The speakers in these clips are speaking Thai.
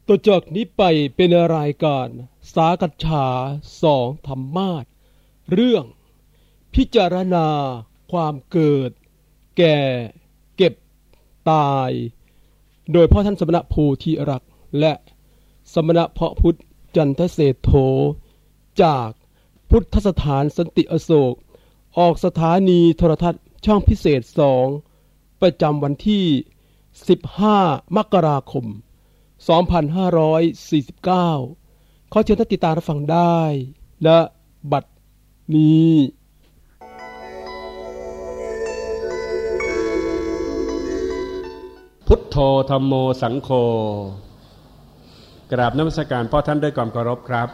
ต่อจากนี้ไปเป็นรายการสากัจฉาสองธรรมาสเรื่องพิจารณาความเกิดแก่เก็บตายโดยพ่อท่านสมณะโพธิรักษ์และสมณะเพาะพุทธจันทเศรษโธจากพุทธสถานสันติอโศกออกสถานีโทรทัศน์ช่องพิเศษ2ประจำวันที่15มกราคม2549ขอเชิญท่านติดตามรับฟังได้ณบัดนี้พุทโธธัมโมสังโฆกราบนมัสการพ่อท่านด้วยความเคารพครับ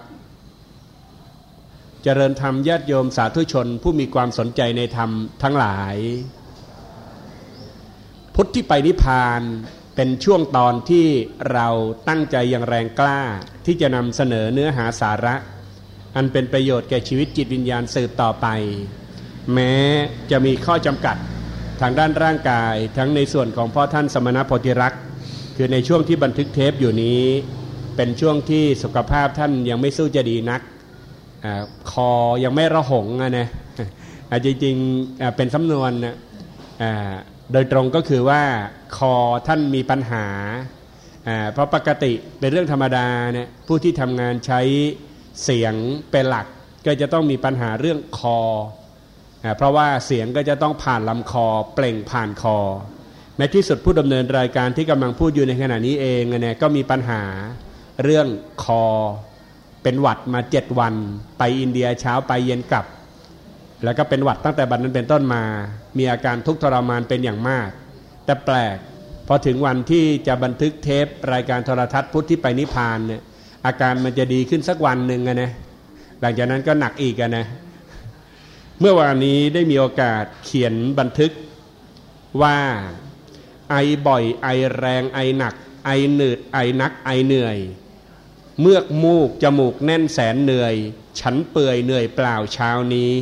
เจริญธรรมญาติโยมสาธุชนผู้มีความสนใจในธรรมทั้งหลายพุทธที่ไปนิพพานเป็นช่วงตอนที่เราตั้งใจอย่างแรงกล้าที่จะนำเสนอเนื้อหาสาระอันเป็นประโยชน์แก่ชีวิตจิตวิญญาณสืบต่อไปแม้จะมีข้อจำกัดทางด้านร่างกายทั้งในส่วนของพ่อท่านสมณโพธิรักษ์คือในช่วงที่บันทึกเทปอยู่นี้เป็นช่วงที่สุขภาพท่านยังไม่สู้จะดีนักคอยังไม่ระหงนะจริงๆเป็นสำนวนโดยตรงก็คือว่าคอท่านมีปัญหาเพราะปกติเป็นเรื่องธรรมดาเนี่ยผู้ที่ทำงานใช้เสียงเป็นหลักก็จะต้องมีปัญหาเรื่องคอเพราะว่าเสียงก็จะต้องผ่านลำคอเปล่งผ่านคอแม้ที่สุดผู้ดำเนินรายการที่กำลังพูดอยู่ในขณะนี้เองเนี่ยก็มีปัญหาเรื่องคอเป็นหวัดมา7วันไปอินเดียเช้าไปเย็นกลับแล้วก็เป็นหวัดตั้งแต่บัดนั้นเป็นต้นมามีอาการทุกข์ทรมานเป็นอย่างมากแต่แปลกพอถึงวันที่จะบันทึกเทปรายการโทรทัศน์พุทธที่ไปนิพพานเนี่ยอาการมันจะดีขึ้นสักวันหนึ่งนะหลังจากนั้นก็หนักอีกนะเมื่อวานนี้ได้มีโอกาสเขียนบันทึกว่าไอบ่อยไอแรงไอหนักไอหนืดไอนักไอเหนื่อยเมือกมูกจมูกแน่นแสนเหนื่อยฉันเปื่อยเหนื่อยเปล่าเช้านี้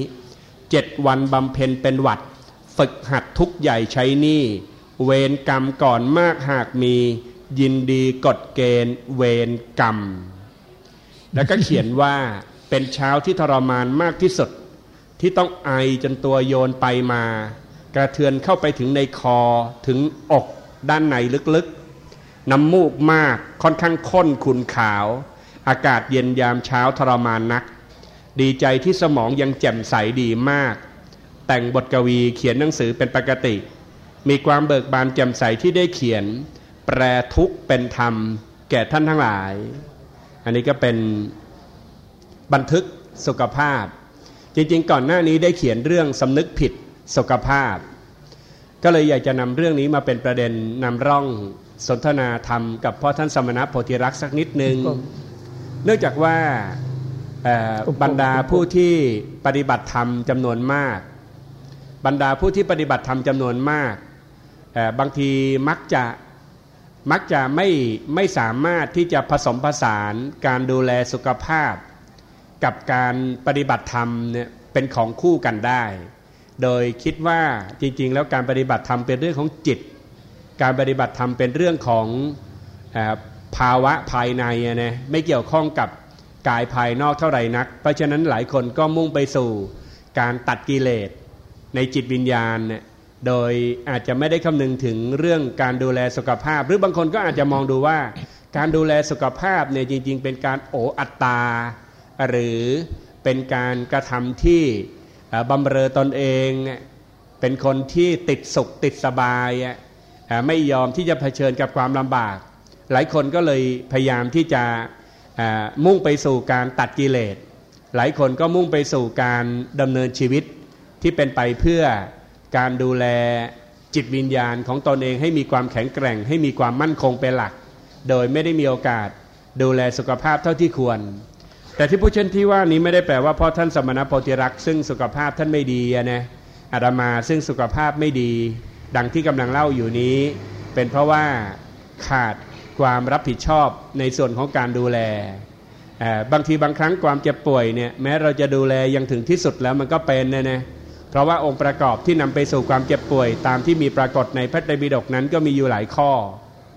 7วันบำเพ็ญเป็นหวัดฝึกหัดทุกใหญ่ใช้หนี้เวรกรรมก่อนมากหากมียินดีกฎเกณฑ์เวรกรรมแล้วก็เขียนว่าเป็นเช้าที่ทรมานมากที่สุดที่ต้องไอจนตัวโยนไปมากระเทือนเข้าไปถึงในคอถึงอกด้านในลึกๆน้ำมูกมากค่อนข้างข้นขุ่นขาวอากาศเย็นยามเช้าทรมานนักดีใจที่สมองยังแจ่มใสดีมากแต่งบทกวีเขียนหนังสือเป็นปกติมีความเบิกบานแจ่มใสที่ได้เขียนแปลทุกข์เป็นธรรมแก่ท่านทั้งหลายอันนี้ก็เป็นบันทึกสุขภาพจริงๆก่อนหน้านี้ได้เขียนเรื่องสำนึกผิดสุขภาพก็เลยอยากจะนำเรื่องนี้มาเป็นประเด็นนำร่องสนทนาธรรมกับพ่อท่านสมณโพธิรักษ์สักนิดนึงเนื่องจากว่าบรรดาผู้ที่ปฏิบัติธรรมจำนวนมากบรรดาผู้ที่ปฏิบัติธรรมจำนวนมากบางทีมักจะไม่สามารถที่จะผสมผสานการดูแลสุขภาพกับการปฏิบัติธรรมเนี่ยเป็นของคู่กันได้โดยคิดว่าจริงๆแล้วการปฏิบัติธรรมเป็นเรื่องของจิตการปฏิบัติธรรมเป็นเรื่องของภาวะภายในนะไม่เกี่ยวข้องกับกายภายนอกเท่าไหร่นักเพราะฉะนั้นหลายคนก็มุ่งไปสู่การตัดกิเลสในจิตวิญญาณเนี่ยโดยอาจจะไม่ได้คำนึงถึงเรื่องการดูแลสุขภาพหรือบางคนก็อาจจะมองดูว่าการดูแลสุขภาพเนี่ยจริงๆเป็นการโออัตตาหรือเป็นการกระทำที่บำเรอตนเองเป็นคนที่ติดสุขติดสบายไม่ยอมที่จะเผชิญกับความลำบากหลายคนก็เลยพยายามที่จะมุ่งไปสู่การตัดกิเลสหลายคนก็มุ่งไปสู่การดำเนินชีวิตที่เป็นไปเพื่อการดูแลจิตวิญญาณของตนเองให้มีความแข็งแกร่งให้มีความมั่นคงเป็นหลักโดยไม่ได้มีโอกาสดูแลสุขภาพเท่าที่ควรแต่ที่ผู้เช่นที่ว่านี้ไม่ได้แปลว่าเพราะท่านสมณโพธิรักษ์ซึ่งสุขภาพท่านไม่ดีนะอาตมาซึ่งสุขภาพไม่ดีดังที่กำลังเล่าอยู่นี้เป็นเพราะว่าขาดความรับผิดชอบในส่วนของการดูแลบางทีบางครั้งความเจ็บป่วยเนี่ยแม้เราจะดูแลยังถึงที่สุดแล้วมันก็เป็นนะเพราะว่าองค์ประกอบที่นำไปสู่ความเจ็บป่วยตามที่มีปรากฏในพระไตรปิฎกนั้นก็มีอยู่หลายข้อ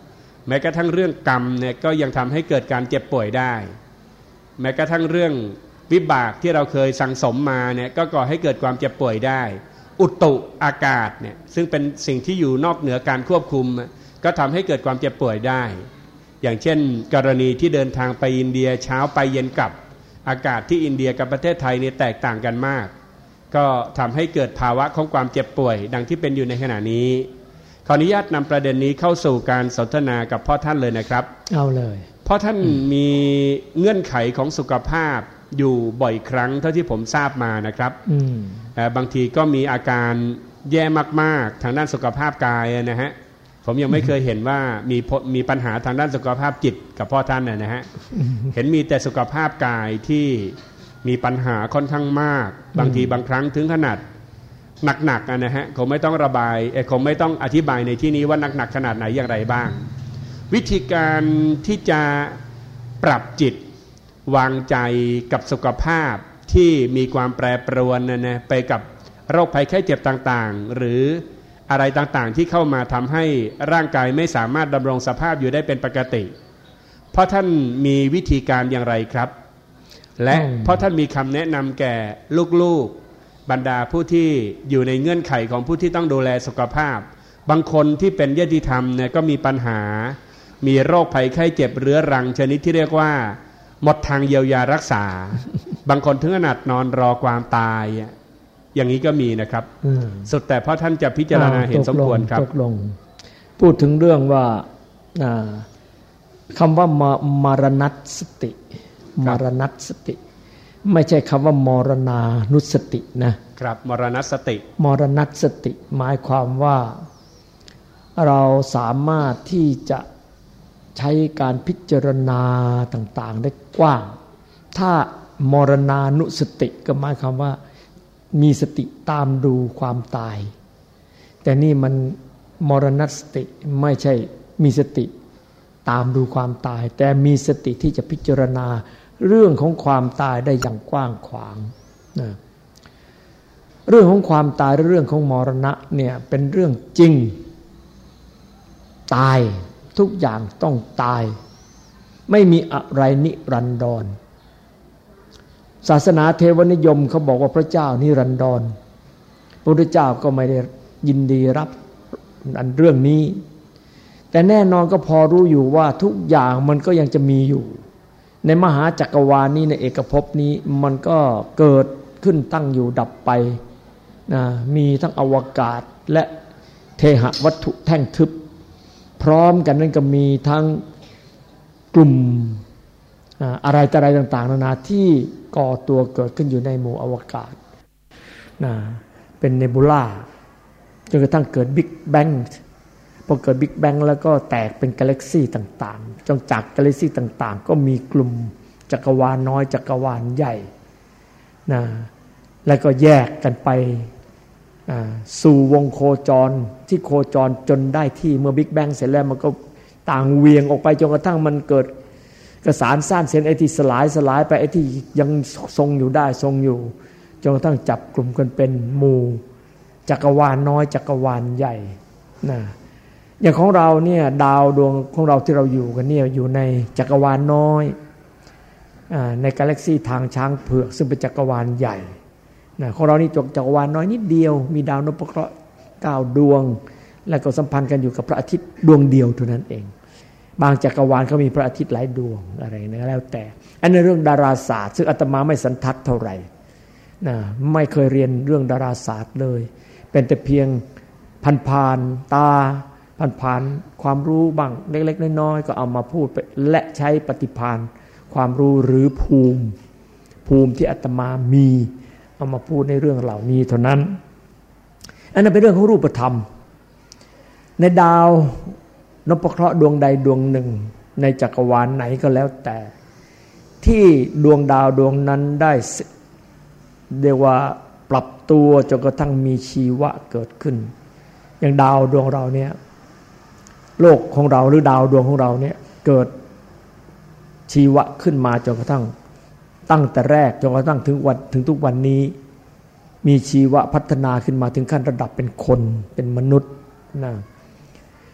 แม้กระทั่งเรื่องกรรมเนี่ยก็ยังทำให้เกิดการเจ็บป่วยได้แม้กระทั่งเรื่องวิบากที่เราเคยสั่งสมมาเนี่ยก็ก่อให้เกิดความเจ็บป่วยได้อุตุอากาศเนี่ยซึ่งเป็นสิ่งที่อยู่นอกเหนือการควบคุมก็ทำให้เกิดความเจ็บป่วยได้อย่างเช่นกรณีที่เดินทางไปอินเดียเช้าไปเย็นกลับอากาศที่อินเดียกับประเทศไทยเนี่ยแตกต่างกันมากก็ทำให้เกิดภาวะของความเจ็บป่วยดังที่เป็นอยู่ในขณะนี้ขออนุญาตนำประเด็นนี้เข้าสู่การสนทนากับพ่อท่านเลยนะครับเอาเลยพ่อท่านมีเงื่อนไขของสุขภาพอยู่บ่อยครั้งเท่าที่ผมทราบมานะครับบางทีก็มีอาการแย่มากๆทางด้านสุขภาพกายนะฮะผมยังไม่เคยเห็นว่ามีปัญหาทางด้านสุขภาพจิตกับพ่อท่านนะฮะเห็นมีแต่สุขภาพกายที่มีปัญหาค่อนข้างมากบางทีบางครั้งถึงขนาดหนักๆนะฮะคงไม่ต้องระบายคงไม่ต้องอธิบายในที่นี้ว่าหนักขนาดไหนอย่างไรบ้างวิธีการที่จะปรับจิตวางใจกับสุขภาพที่มีความแปรปรวนนะไปกับโรคภัยไข้เจ็บต่างๆหรืออะไรต่างๆที่เข้ามาทำให้ร่างกายไม่สามารถดำรงสภาพอยู่ได้เป็นปกติเพราะท่านมีวิธีการอย่างไรครับและเพราะท่านมีคำแนะนำแก่ลูกๆบรรดาผู้ที่อยู่ในเงื่อนไขของผู้ที่ต้องดูแลสุขภาพบางคนที่เป็นญาติธรรมเนี่ยก็มีปัญหามีโรคภัยไข้เจ็บเรื้อรังชนิดที่เรียกว่าหมดทางเยียวยารักษาบางคนถึงขนาดนอนรอความตายอย่างนี้ก็มีนะครับสุดแต่เพราะท่านจะพิจารณาเห็นสมควรครับตกลงพูดถึงเรื่องว่าคำว่ามรณัสติมรณัสติไม่ใช่คำว่ามรณานุสตินะครับมรณสติมรณัสติหมายความว่าเราสามารถที่จะใช้การพิจารณาต่างๆได้กว้างถ้ามรณานุสติก็หมายความว่ามีสติตามดูความตายแต่นี่มันมรณสติไม่ใช่มีสติตามดูความตายแต่มีสติที่จะพิจารณาเรื่องของความตายได้อย่างกว้างขวางนะเรื่องของความตายเรื่องของมรณะเนี่ยเป็นเรื่องจริงตายทุกอย่างต้องตายไม่มีอะไรนิรันดรศาสนาเทวนิยมเขาบอกว่าพระเจ้านิรันดรพระพุทธเจ้าก็ไม่ได้ยินดีรับเรื่องนี้แต่แน่นอนก็พอรู้อยู่ว่าทุกอย่างมันก็ยังจะมีอยู่ในมหาจักรวาลนี้ในเอกภพนี้มันก็เกิดขึ้นตั้งอยู่ดับไปมีทั้งอวกาศและเทหวัตถุแท่งทึบพร้อมกันนั้นก็มีทั้งกลุ่มอะไรต่ออะไรต่างๆนานาที่ก่อตัวเกิดขึ้นอยู่ในหมู่อวกาศเป็นเนบูล่าจนกระทั่งเกิดบิ๊กแบงพอเกิดบิ๊กแบงแล้วก็แตกเป็นกาแล็กซี่ต่างๆจนจากกาแล็กซี่ต่างๆก็มีกลุ่มจักรวาลน้อยจักรวาลใหญ่แล้วก็แยกกันไปสู่วงโคจรที่โคจรจนได้ที่เมื่อบิ๊กแบงเสร็จแล้วมันก็ต่างเวียงออกไปจนกระทั่งมันเกิดกระสานซ่านเส้นไอ้ที่สลายไปไอ้ที่ยังทรงอยู่ได้ทรงอยู่จนกระทั่งจับกลุ่มกันเป็นหมู่จักรวาลน้อยจักรวาลใหญ่อย่างของเราเนี่ยดาวดวงของเราที่เราอยู่กันเนี่ยอยู่ในจักรวาลน้อยในกาแล็กซี่ทางช้างเผือกซึ่งเป็นจักรวาลใหญ่ของเรานี่จักรวาลน้อยนิดเดียวมีดาวนพเคราะห์9ดวงแล้วก็สัมพันธ์กันอยู่กับพระอาทิตย์ดวงเดียวเท่านั้นเองบางจักรวาลเขามีพระอาทิตย์หลายดวงอะไรนะแล้วแต่อันนี้เรื่องดาราศาสตร์ซึ่งอาตมาไม่สันทัดเท่าไหร่ไม่เคยเรียนเรื่องดาราศาสตร์เลยเป็นแต่เพียงผ่านตาผ่านความรู้บ้างเล็กๆน้อยๆก็เอามาพูดไปและใช้ปฏิภาณความรู้หรือภูมิที่อาตมามีเอามาพูดในเรื่องเหล่านี้เท่านั้นอันนั้นเป็นเรื่องของรูปธรรมในดาวนพเคราะห์ดวงใดดวงหนึ่งในจักรวาลไหนก็แล้วแต่ที่ดวงดาวดวงนั้นได้เรียกว่าปรับตัวจนกระทั่งมีชีวะเกิดขึ้นอย่างดาวดวงเราเนี่ยโลกของเราหรือดาวดวงของเราเนี่ยเกิดชีวะขึ้นมาจนกระทั่งตั้งแต่แรกจนกระทั่งถึงทุกวันนี้มีชีวะพัฒนาขึ้นมาถึงขั้นระดับเป็นคนเป็นมนุษย์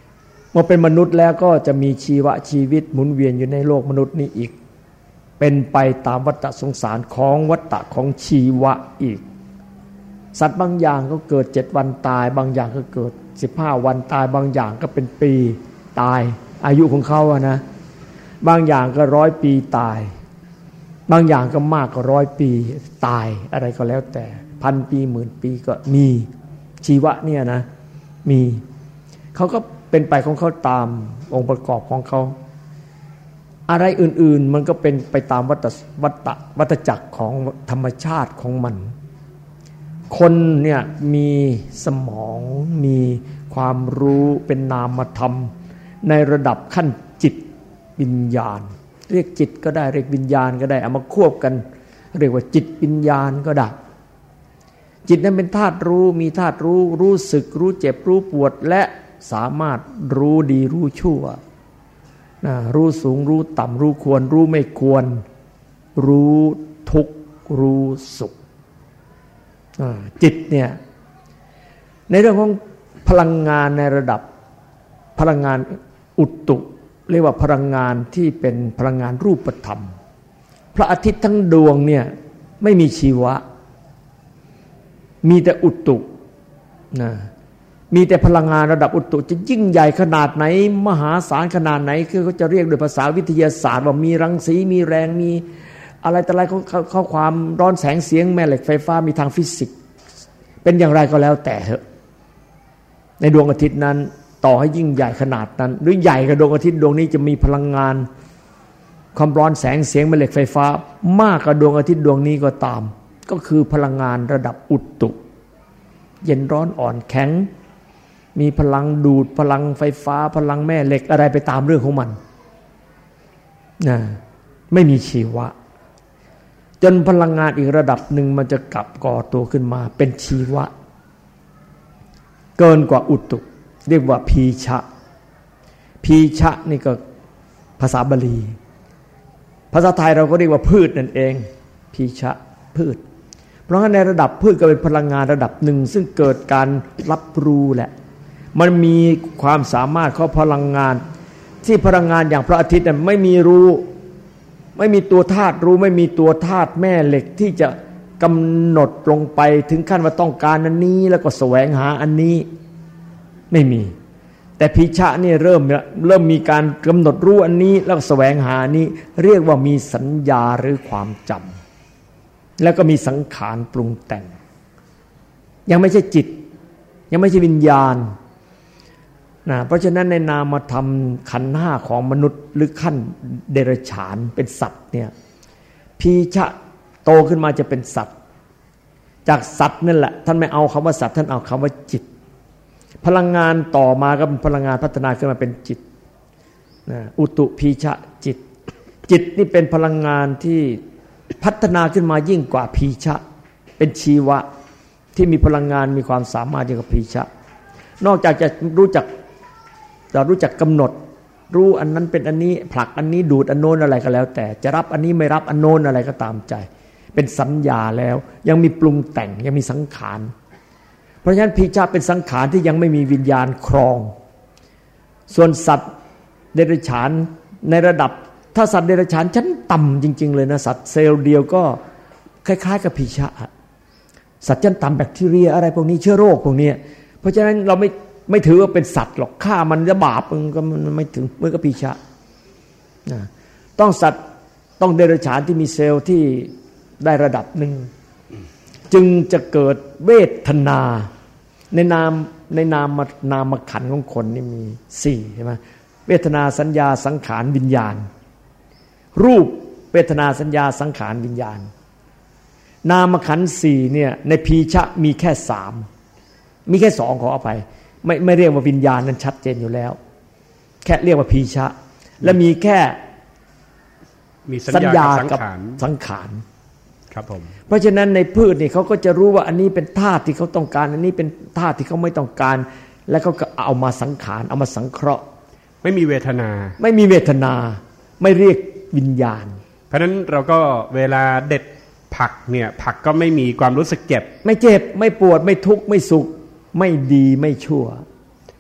เมื่อเป็นมนุษย์แล้วก็จะมีชีวิตหมุนเวียนอยู่ในโลกมนุษย์นี้อีกเป็นไปตามวัฏสงสารของวัฏของชีวะอีกสัตว์บางอย่างก็เกิด7 วันตายบางอย่างก็เกิด15 วันตายบางอย่างก็เป็นปีตายอายุของเขาอะนะบางอย่างก็100 ปีตายบางอย่างก็มากกว่า100 ปีตายอะไรก็แล้วแต่1,000 ปี10,000 ปีก็มีชีวะเนี่ยนะมีเขาก็เป็นไปของเขาตามองค์ประกอบของเขาอะไรอื่นๆมันก็เป็นไปตามวัฏจักรของธรรมชาติของมันคนเนี่ยมีสมองมีความรู้เป็นนามธรรมในระดับขั้นจิตวิญญาณเรียกจิตก็ได้เรียกวิญญาณก็ได้เอามาควบกันเรียกว่าจิตวิญญาณก็ได้จิตนั้นเป็นธาตุรู้มีธาตุรู้สึกรู้เจ็บรู้ปวดและสามารถรู้ดีรู้ชั่วรู้สูงรู้ต่ำรู้ควรรู้ไม่ควรรู้ทุกข์รู้สุขจิตเนี่ยในเรื่องของพลังงานในระดับพลังงานอุตตุเรียกว่าพลังงานที่เป็นพลังงานรูปธรรมพระอาทิตย์ทั้งดวงเนี่ยไม่มีชีวะมีแต่อุตตุนะมีแต่พลังงานระดับอุตตุจะยิ่งใหญ่ขนาดไหนมหาศาลขนาดไหนคือเขาจะเรียกโดยภาษาวิทยาศาสตร์ว่ามีรังสีมีแรงมีอะไรแต่อะไรเขาความร้อนแสงเสียงแม่เหล็กไฟฟ้ามีทางฟิสิกส์เป็นอย่างไรก็แล้วแต่เถอะในดวงอาทิตย์นั้นต่อให้ยิ่งใหญ่ขนาดนั้นหรือใหญ่กว่าดวงอาทิตย์ดวงนี้จะมีพลังงานความร้อนแสงเสียงแม่เหล็กไฟฟ้ามากกว่าดวงอาทิตย์ดวงนี้ก็ตามก็คือพลังงานระดับอุตตุเย็นร้อนอ่อนแข็งมีพลังดูดพลังไฟฟ้าพลังแม่เหล็กอะไรไปตามเรื่องของมันนะไม่มีชีวะจนพลังงานอีกระดับหนึ่งมันจะกลับก่อตัวขึ้นมาเป็นชีวะเกินกว่าอุตตุเรียกว่าพีชะพีชะนี่ก็ภาษาบาลีภาษาไทยเราก็เรียกว่าพืชนั่นเองพีชะพืชเพราะงั้นในระดับพืชก็เป็นพลังงานระดับหนึ่งซึ่งเกิดการรับรู้แหละมันมีความสามารถของพลังงานที่พลังงานอย่างพระอาทิตย์ไม่มีรู้ไม่มีตัวธาตุรู้ไม่มีตัวธาตุแม่เหล็กที่จะกำหนดลงไปถึงขั้นว่าต้องการอันนี้แล้วก็แสวงหาอันนี้ไม่มีแต่พีชะนี่เริ่มมีการกำหนดรู้อันนี้แล้วก็แสวงหาอันนี้เรียกว่ามีสัญญาหรือความจำแล้วก็มีสังขารปรุงแต่งยังไม่ใช่จิตยังไม่ใช่วิญญาณเพราะฉะนั้นในนามธรรมขันธ์ห้าของมนุษย์หรือขั้นเดรัจฉานเป็นสัตว์เนี่ยพีชะโตขึ้นมาจะเป็นสัตว์จากสัตว์นั่นแหละท่านไม่เอาคำว่าสัตว์ท่านเอาคำว่าจิตพลังงานต่อมาก็เป็นพลังงานพัฒนาขึ้นมาเป็นจิตอุตุพีชะจิตจิตนี่เป็นพลังงานที่พัฒนาขึ้นมายิ่งกว่าพีชะเป็นชีวะที่มีพลังงานมีความสามารถยิ่งกว่าพีชะนอกจากจะรู้จักกำหนดรู้อันนั้นเป็นอันนี้ผลักอันนี้ดูดอันโน้นอะไรก็แล้วแต่จะรับอันนี้ไม่รับอันโน้นอะไรก็ตามใจเป็นสัญญาแล้วยังมีปรุงแต่งยังมีสังขารเพราะฉะนั้นพีชะเป็นสังขารที่ยังไม่มีวิญญาณครองส่วนสัตว์เดรัจฉานในระดับถ้าสัตว์เดรัจฉานชั้นต่ำจริงๆเลยนะสัตว์เซลล์เดียวก็คล้ายๆกับพีชะสัตว์ชั้นต่ำแบคทีเรียอะไรพวกนี้เชื้อโรคพวกนี้เพราะฉะนั้นเราไม่ถือว่าเป็นสัตว์หรอกฆ่ามันจะบาปมันไม่ถึงเมื่อกับพีชะต้องสัตว์ต้องเดรัจฉานที่มีเซลล์ที่ได้ระดับหนึ่งจึงจะเกิดเวทนาในนามขันธ์ของคนนี่มี4ใช่ไหมเวทนาสัญญาสังขารวิญญาณรูปเวทนาสัญญาสังขารวิญญาณนามขันธ์4เนี่ยในพีชะมีแค่3มีแค่2ขออภัยไม่เรียกว่าวิญญาณนั้นชัดเจนอยู่แล้วแค่เรียกว่าพีชะและมีแค่มีสัญญากับสังขารครับผมเพราะฉะนั้นในพืชนี่เขาก็จะรู้ว่าอันนี้เป็นธาตุที่เขาต้องการอันนี้เป็นธาตุที่เขาไม่ต้องการแล้วเขาก็เอามาสังขารเอามาสังเคราะห์ไม่มีเวทนาไม่เรียกวิญญาณเพราะฉะนั้นเราก็เวลาเด็ดผักเนี่ยผักก็ไม่มีความรู้สึกเจ็บไม่ปวดไม่ทุกข์ไม่สุขไม่ดีไม่ชั่ว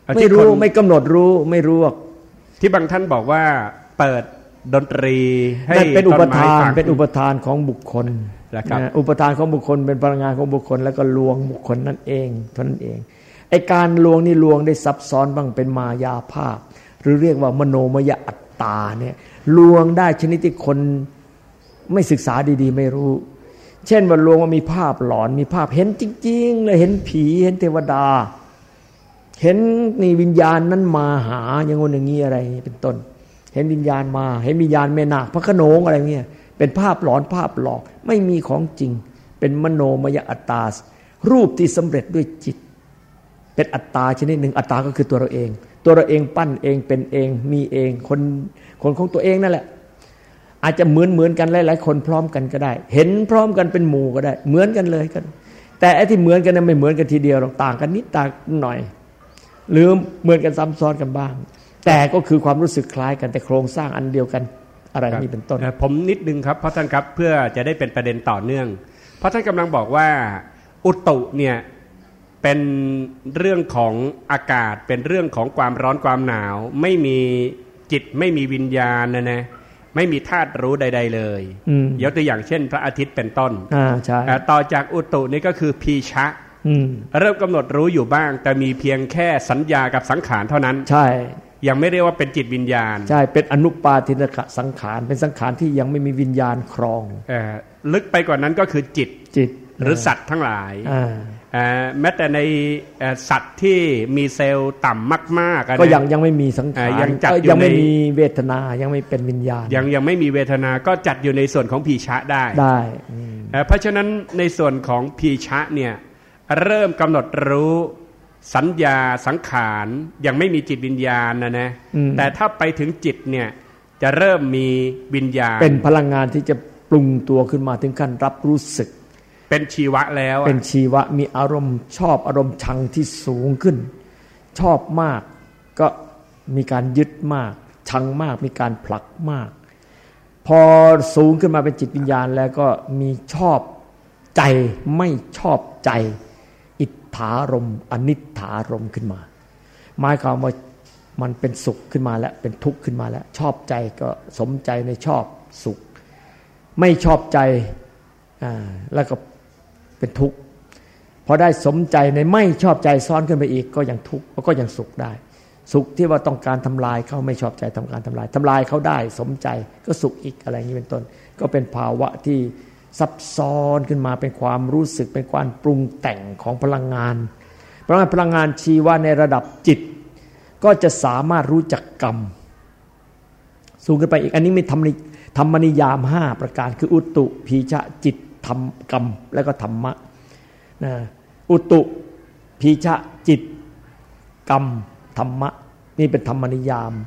ไม่รู้ไม่กำหนดรู้ไม่รู้ที่บางท่านบอกว่าเปิดดนตรีให้เป็นอุปทานเป็นอุปทานของบุคคลอุปทานของบุคคลเป็นพลังงานของบุคคลแล้วก็ลวงบุคคลนั่นเองเท่านั้นเองไอการลวงนี่ลวงได้ซับซ้อนบ้างเป็นมายาภาพหรือเรียกว่ามโนมยอัตตาเนี่ยลวงได้ชนิดที่คนไม่ศึกษาดีๆไม่รู้เช่นว่าลวงว่ามีภาพหลอนมีภาพเห็นจริงๆเลยเห็นผีเห็นเทวดาเห็นนี่วิญญาณนั้นมาหาอย่างงู้นอย่างนี้อะไรเป็นต้นเห็นวิญญาณมาเห็นวิญญาณแม่นาคพระโขนงอะไรเงี้ยเป็นภาพหลอนภาพหลอกไม่มีของจริงเป็นมโนมยอัตตารูปที่สำเร็จด้วยจิตเป็นอัตตาชนิดหนึ่งอัตตาก็คือตัวเราเองปั้นเองเป็นเองมีเองคนของตัวเองนั่นแหละอาจจะเหมือนกันหลายๆคนพร้อมกันก็ได้เห็นพร้อมกันเป็นหมู่ก็ได้เหมือนกันเลยกันแต่ไอ้ที่เหมือนกันนั้นไม่เหมือนกันทีเดียวหรอกต่างกันนิดต่างหน่อยหรือเหมือนกันซ้ำซ้อนกันบ้างแต่ก็คือความรู้สึกคล้ายกันแต่โครงสร้างอันเดียวกันอะไรนี่เป็นต้นผมนิดนึงครับเพราะท่านครับเพื่อจะได้เป็นประเด็นต่อเนื่องเพราะท่านกำลังบอกว่าอุตุเนี่ยเป็นเรื่องของอากาศเป็นเรื่องของความร้อนความหนาวไม่มีจิตไม่มีวิญญาณนะไม่มีธาตุรู้ใดๆเลยยกตัวอย่างเช่นพระอาทิตย์เป็นต้นใช่ต่อจากอุตุนี่ก็คือพีชะเริ่มกำหนดรู้อยู่บ้างแต่มีเพียงแค่สัญญากับสังขารเท่านั้นใช่ยังไม่เรียกว่าเป็นจิตวิญญาณใช่เป็นอนุปาทินกะสังขารเป็นสังขารที่ยังไม่มีวิญญาณครองลึกไปกว่านั้นก็คือจิตหรือสัตว์ทั้งหลายแม้แต่ในสัตว์ที่มีเซลล์ต่ำมากๆก็ยังไม่มีสังขารยังไม่มีเวทนายังไม่เป็นวิญญาณยังไม่มีเวทนาก็จัดอยู่ในส่วนของพีชะได้เพราะฉะนั้นในส่วนของพีชะเนี่ยเริ่มกำหนดรู้สัญญาสังขารยังไม่มีจิตวิญญาณนะแต่ถ้าไปถึงจิตเนี่ยจะเริ่มมีวิญญาณเป็นพลังงานที่จะปรุงตัวขึ้นมาถึงขั้นรับรู้สึกเป็นชีวะแล้วเป็นชีวะมีอารมณ์ชอบอารมณ์ชังที่สูงขึ้นชอบมากก็มีการยึดมากชังมากมีการผลักมากพอสูงขึ้นมาเป็นจิตวิญญาณแล้วก็มีชอบใจไม่ชอบใจอิทธารมอนิทธารมขึ้นมาหมายความว่ามันเป็นสุขขึ้นมาแล้วเป็นทุกข์ขึ้นมาแล้วชอบใจก็สมใจในชอบสุขไม่ชอบใจแล้วก็เป็นทุกข์พอได้สมใจในไม่ชอบใจซ้อนขึ้นไปอีกก็ยังทุกข์ก็ยังสุขได้สุขที่ว่าต้องการทำลายเขาไม่ชอบใจทำการทำลายเขาได้สมใจก็สุขอีกอะไรอย่างนี้เป็นต้นก็เป็นภาวะที่ซับซ้อนขึ้นมาเป็นความรู้สึกเป็นความปรุงแต่งของพลังงานพลังงานชีวะในระดับจิตก็จะสามารถรู้จักกรรมสูงขึ้นไปอีกอันนี้มีธรรมนิยาม5ประการคืออุตุพีชะจิตธรรมกรรมแล้วก็ธรรมะนะอุตุพีชะจิตกรรมธรรมะนี่เป็นธรรมนิยาม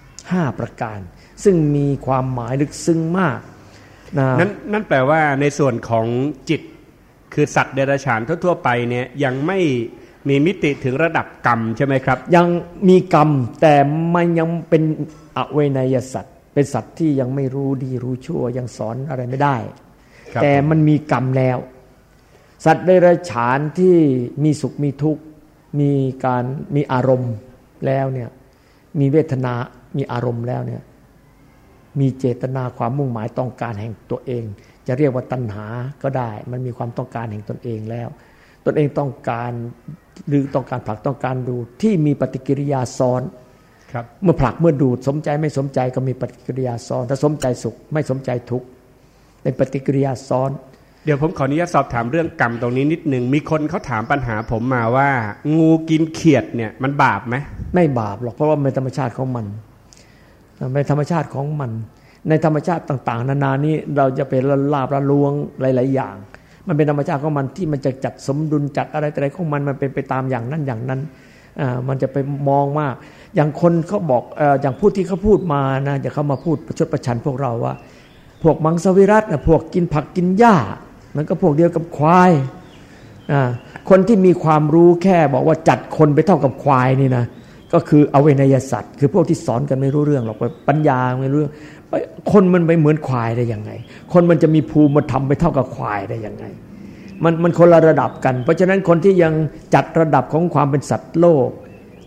5ประการซึ่งมีความหมายลึกซึ้งมากนั่นแปลว่าในส่วนของจิตคือสัตว์เดรัจฉานทั่วๆไปเนี่ยยังไม่มีมิติถึงระดับกรรมใช่ไหมครับยังมีกรรมแต่มันยังเป็นอเวนยสัตว์เป็นสัตว์ที่ยังไม่รู้ดีรู้ชั่วยังสอนอะไรไม่ได้แต่มันมีกรรมแล้วสัตว์เดรัจฉานที่มีสุขมีทุกข์มีอารมณ์แล้วเนี่ยมีเวทนามีอารมณ์แล้วเนี่ยมีเจตนาความมุ่งหมายต้องการแห่งตัวเองจะเรียกว่าตัณหาก็ได้มันมีความต้องการแห่งตนเองแล้วตนเองต้องการหรือต้องการผลักต้องการดูที่มีปฏิกิริยาซ้อนเมื่อผลักเมื่อดูดสมใจไม่สมใจก็มีปฏิกิริยาซ้อนถ้าสมใจสุขไม่สมใจทุกข์เป็นปฏิกิริยาซ้อนเดี๋ยวผมขออนุญาตสอบถามเรื่องกรรมตรงนี้นิดนึงมีคนเขาถามปัญหาผมมาว่างูกินเขียดเนี่ยมันบาปไหมไม่บาปหรอกเพราะว่าเป็นธรรมชาติของมันเป็นธรรมชาติของมันในธรรมชาติต่างๆนานานี้เราจะเป็นลาบละลวงหลายๆอย่างมันเป็นธรรมชาติของมันที่มันจะจัดสมดุลจัดอะไรของมันเป็นไปตามอย่างนั้นอย่างนั้นมันจะไปมองมากอย่างคนเขาบอกอย่างผู้ที่เขาพูดมานะจะเขามาพูดประชดประชันพวกเราว่าพวกมังสวิรัติพวกกินผักกินหญ้ามันก็พวกเดียวกับควายคนที่มีความรู้แค่บอกว่าจัดคนไปเท่ากับควายนี่นะก็คืออเวนยสัตว์คือพวกที่สอนกันไม่รู้เรื่องหรอกปัญญาไม่รู้คนมันไปเหมือนควายได้ยังไงคนมันจะมีภูมิธรรมไปเท่ากับควายได้ยังไงมันคนละระดับกันเพราะฉะนั้นคนที่ยังจัดระดับของความเป็นสัตว์โลก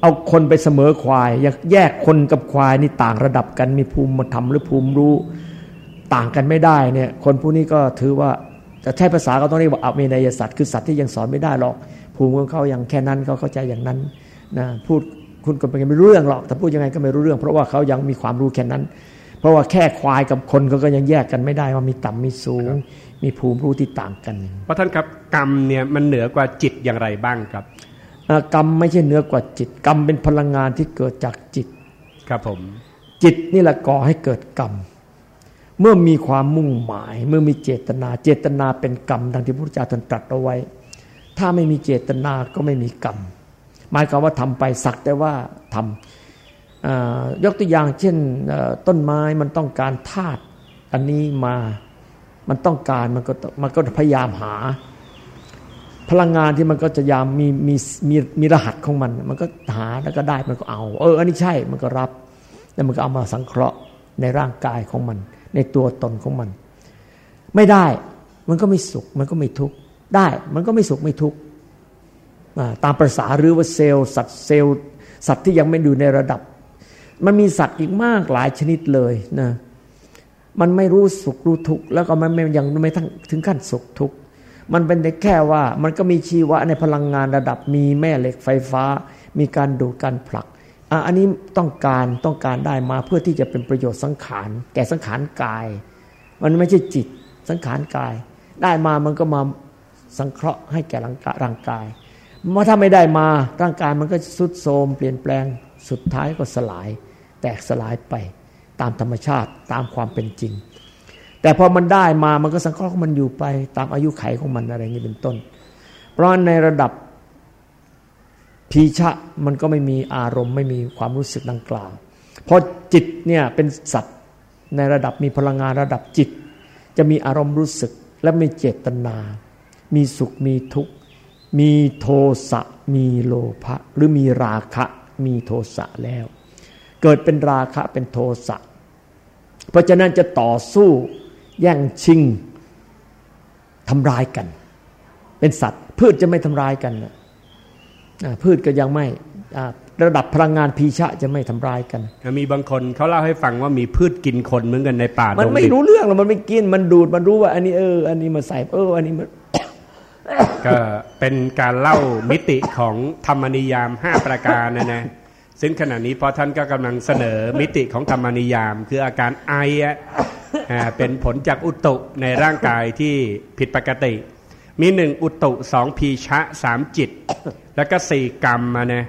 เอาคนไปเสมอควายแยกคนกับควายนี่ต่างระดับกันมีภูมิธรรมหรือภูมิรู้ต่างกันไม่ได้เนี่ยคนพวกนี้ก็ถือว่าจะใช้ภาษาเขาต้องเรียกว่าอเวไนยสัตว์คือสัตว์ที่ยังสอนไม่ได้หรอกภูมิของเขาอย่างแค่นั้นเขาเข้าใจอย่างนั้นนะพูดคุณก็ไม่รู้เรื่องหรอกแต่พูดยังไงก็ไม่รู้เรื่องเพราะว่าเขายังมีความรู้แค่นั้นเพราะว่าแค่ควายกับคนเขาก็ยังแยกกันไม่ได้ว่ามีต่ำมีสูงมีภูมิรู้ที่ต่างกันเพราะท่านครับกรรมเนี่ยมันเหนือกว่าจิตอย่างไรบ้างครับกรรมไม่ใช่เหนือกว่าจิตกรรมเป็นพลังงานที่เกิดจากจิตครับผมจิตนี่แหละก่อให้เกิดกรรมเมื่อมีความมุ่งหมายเมื่อมีเจตนาเป็นกรรมดังที่พระพุทธเจ้าท่านตรัสเอาไว้ถ้าไม่มีเจตนาก็ไม่มีกรรมหมายความว่าทำไปสักแต่ว่าทำยกตัวอย่างเช่นต้นไม้มันต้องการธาตุอันนี้มามันต้องการมันก็พยายามหาพลังงานที่มันก็จะยามมีรหัสของมันก็หาแล้วก็ได้มันก็เอาอันนี้ใช่มันก็รับแล้วมันก็เอามาสังเคราะห์ในร่างกายของมันในตัวตนของมันไม่ได้มันก็ไม่สุขมันก็ไม่ทุกข์ได้มันก็ไม่สุขไม่ทุกข์ตามประสาหรือว่าเซลล์สัตว์ที่ยังไม่อยู่ในระดับมันมีสัตว์อีกมากหลายชนิดเลยนะมันไม่รู้สุขรู้ทุกข์แล้วก็มันยังไม่ถึงขั้นสุขทุกข์มันเป็นแต่แค่ว่ามันก็มีชีวะในพลังงานระดับมีแม่เหล็กไฟฟ้ามีการดูดการผลักอันนี้ต้องการได้มาเพื่อที่จะเป็นประโยชน์สังขารแก่สังขารกายมันไม่ใช่จิตสังขารกายได้มามันก็มาสังเคราะห์ให้แก่ร่างกายเมื่อถ้าไม่ได้มาร่างกายมันก็ทรุดโทรมเปลี่ยนแปลงสุดท้ายก็สลายแตกสลายไปตามธรรมชาติตามความเป็นจริงแต่พอมันได้มามันก็สังเคราะห์ของมันอยู่ไปตามอายุไขของมันอะไรอย่างนี้เป็นต้นเพราะในระดับพีชะมันก็ไม่มีอารมณ์ไม่มีความรู้สึกดังกล่าวเพราะจิตเนี่ยเป็นสัตว์ในระดับมีพลังงานระดับจิตจะมีอารมณ์รู้สึกและมีเจตนามีสุขมีทุกข์มีโทสะมีโลภะหรือมีราคะมีโทสะแล้วเกิดเป็นราคะเป็นโทสะเพราะฉะนั้นจะต่อสู้แย่งชิงทำร้ายกันเป็นสัตว์พืชจะไม่ทำร้ายกันพืชก็ยังไม่ระดับพลังงานพีชะจะไม่ทำร้ายกันมีบางคนเขาเล่าให้ฟังว่ามีพืชกินคนเหมือนกันในป่ามันไม่รู้เรื่องหรอกมันไม่กินมันดูดมันรู้ว่าอันนี้อันนี้มาใส่อันนี้มันก็เป็นการเล่ามิติของธรรมนิยาม5ประการนะซึ่งขณะนี้พอท่านก็กำลังเสนอมิติของธรรมนิยามคืออาการไอเป็นผลจากอุตุในร่างกายที่ผิดปกติมี1อุตุ2พีชะ3จิตแล้วก็4กรรมมานะ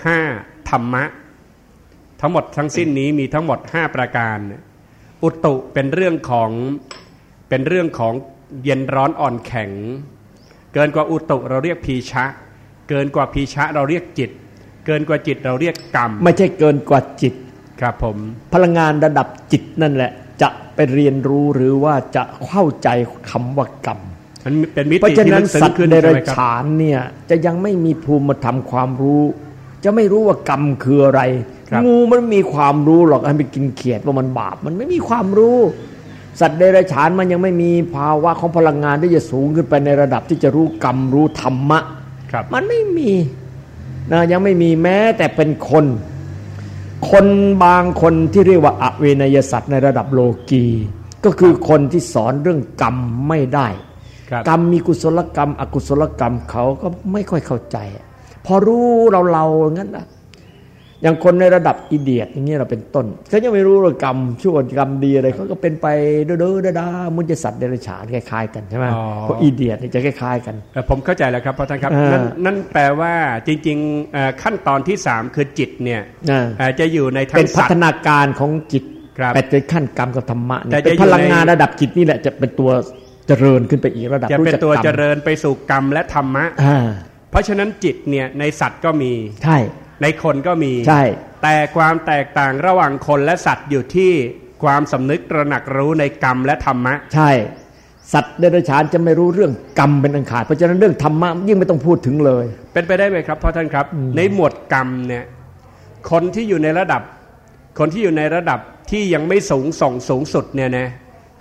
5ธรรมะทั้งหมดทั้งสิ้นนี้มีทั้งหมด5ประการอุตุเป็นเรื่องของเย็นร้อนอ่อนแข็งเกินกว่าอุตุเราเรียกพีชะเกินกว่าพีชะเราเรียกจิตเกินกว่าจิตเราเรียกกรรมไม่ใช่เกินกว่าจิตครับผมพลังงานระดับจิตนั่นแหละจะไปเรียนรู้หรือว่าจะเข้าใจคำว่ากรรมมันเป็นมิติที่ลึกซึ้งขึ้นในระดับฌานเนี่ยจะยังไม่มีภูมิธรรมความรู้จะไม่รู้ว่ากรรมคืออะไรงูมันมีความรู้หรอกให้ไปกินเขียดว่ามันบาปมันไม่มีความรู้สัตว์เดรัจฉานมันยังไม่มีภาวะของพลังงานที่จะสูงขึ้นไปในระดับที่จะรู้กรรมรู้ธรรมะมันไม่มีนะยังไม่มีแม้แต่เป็นคนบางคนที่เรียกว่าอเวนยสัตว์ในระดับโลกีก็คือคนที่สอนเรื่องกรรมไม่ได้กรรมมีกุศลกรรมอกุศลกรรมเขาก็ไม่ค่อยเข้าใจพอรู้เรางั้นนะอย่างคนในระดับอีเดียตอย่างนี้เราเป็นต้นเขายังไม่รู้ว่ากรรมชั่วกรรมดีอะไรเขาก็เป็นไปเด้อๆมุนจะสัตว์เดรัจฉานคล้ายๆกันใช่ไหมเพราะอีเดียตจะคล้ายๆกันผมเข้าใจแล้วครับพ่อท่านครับนั่นแปลว่าจริงๆขั้นตอนที่3คือจิตเนี่ยจะอยู่ในทางเป็นพัฒนาการของจิตแต่เป็นขั้นกรรมกับธรรมะเนี่ยเป็นพลังงานระดับจิตนี่แหละจะเป็นตัวเจริญขึ้นไปอีกระดับจะเป็นตัวเจริญไปสู่กรรมและธรรมะเพราะฉะนั้นจิตเนี่ยในสัตว์ก็มีใช่ในคนก็มีใช่แต่ความแตกต่างระหว่างคนและสัตว์อยู่ที่ความสำนึกตระหนักรู้ในกรรมและธรรมะใช่สัตว์เดรัจฉานจะไม่รู้เรื่องกรรมเป็นอันขาดเพราะฉะนั้นเรื่องธรรมะยิ่งไม่ต้องพูดถึงเลยเป็นไปได้ไหมครับพ่อท่านครับในหมวดกรรมเนี่ยคนที่อยู่ในระดับที่ยังไม่สูงสุดเนี่ยนะ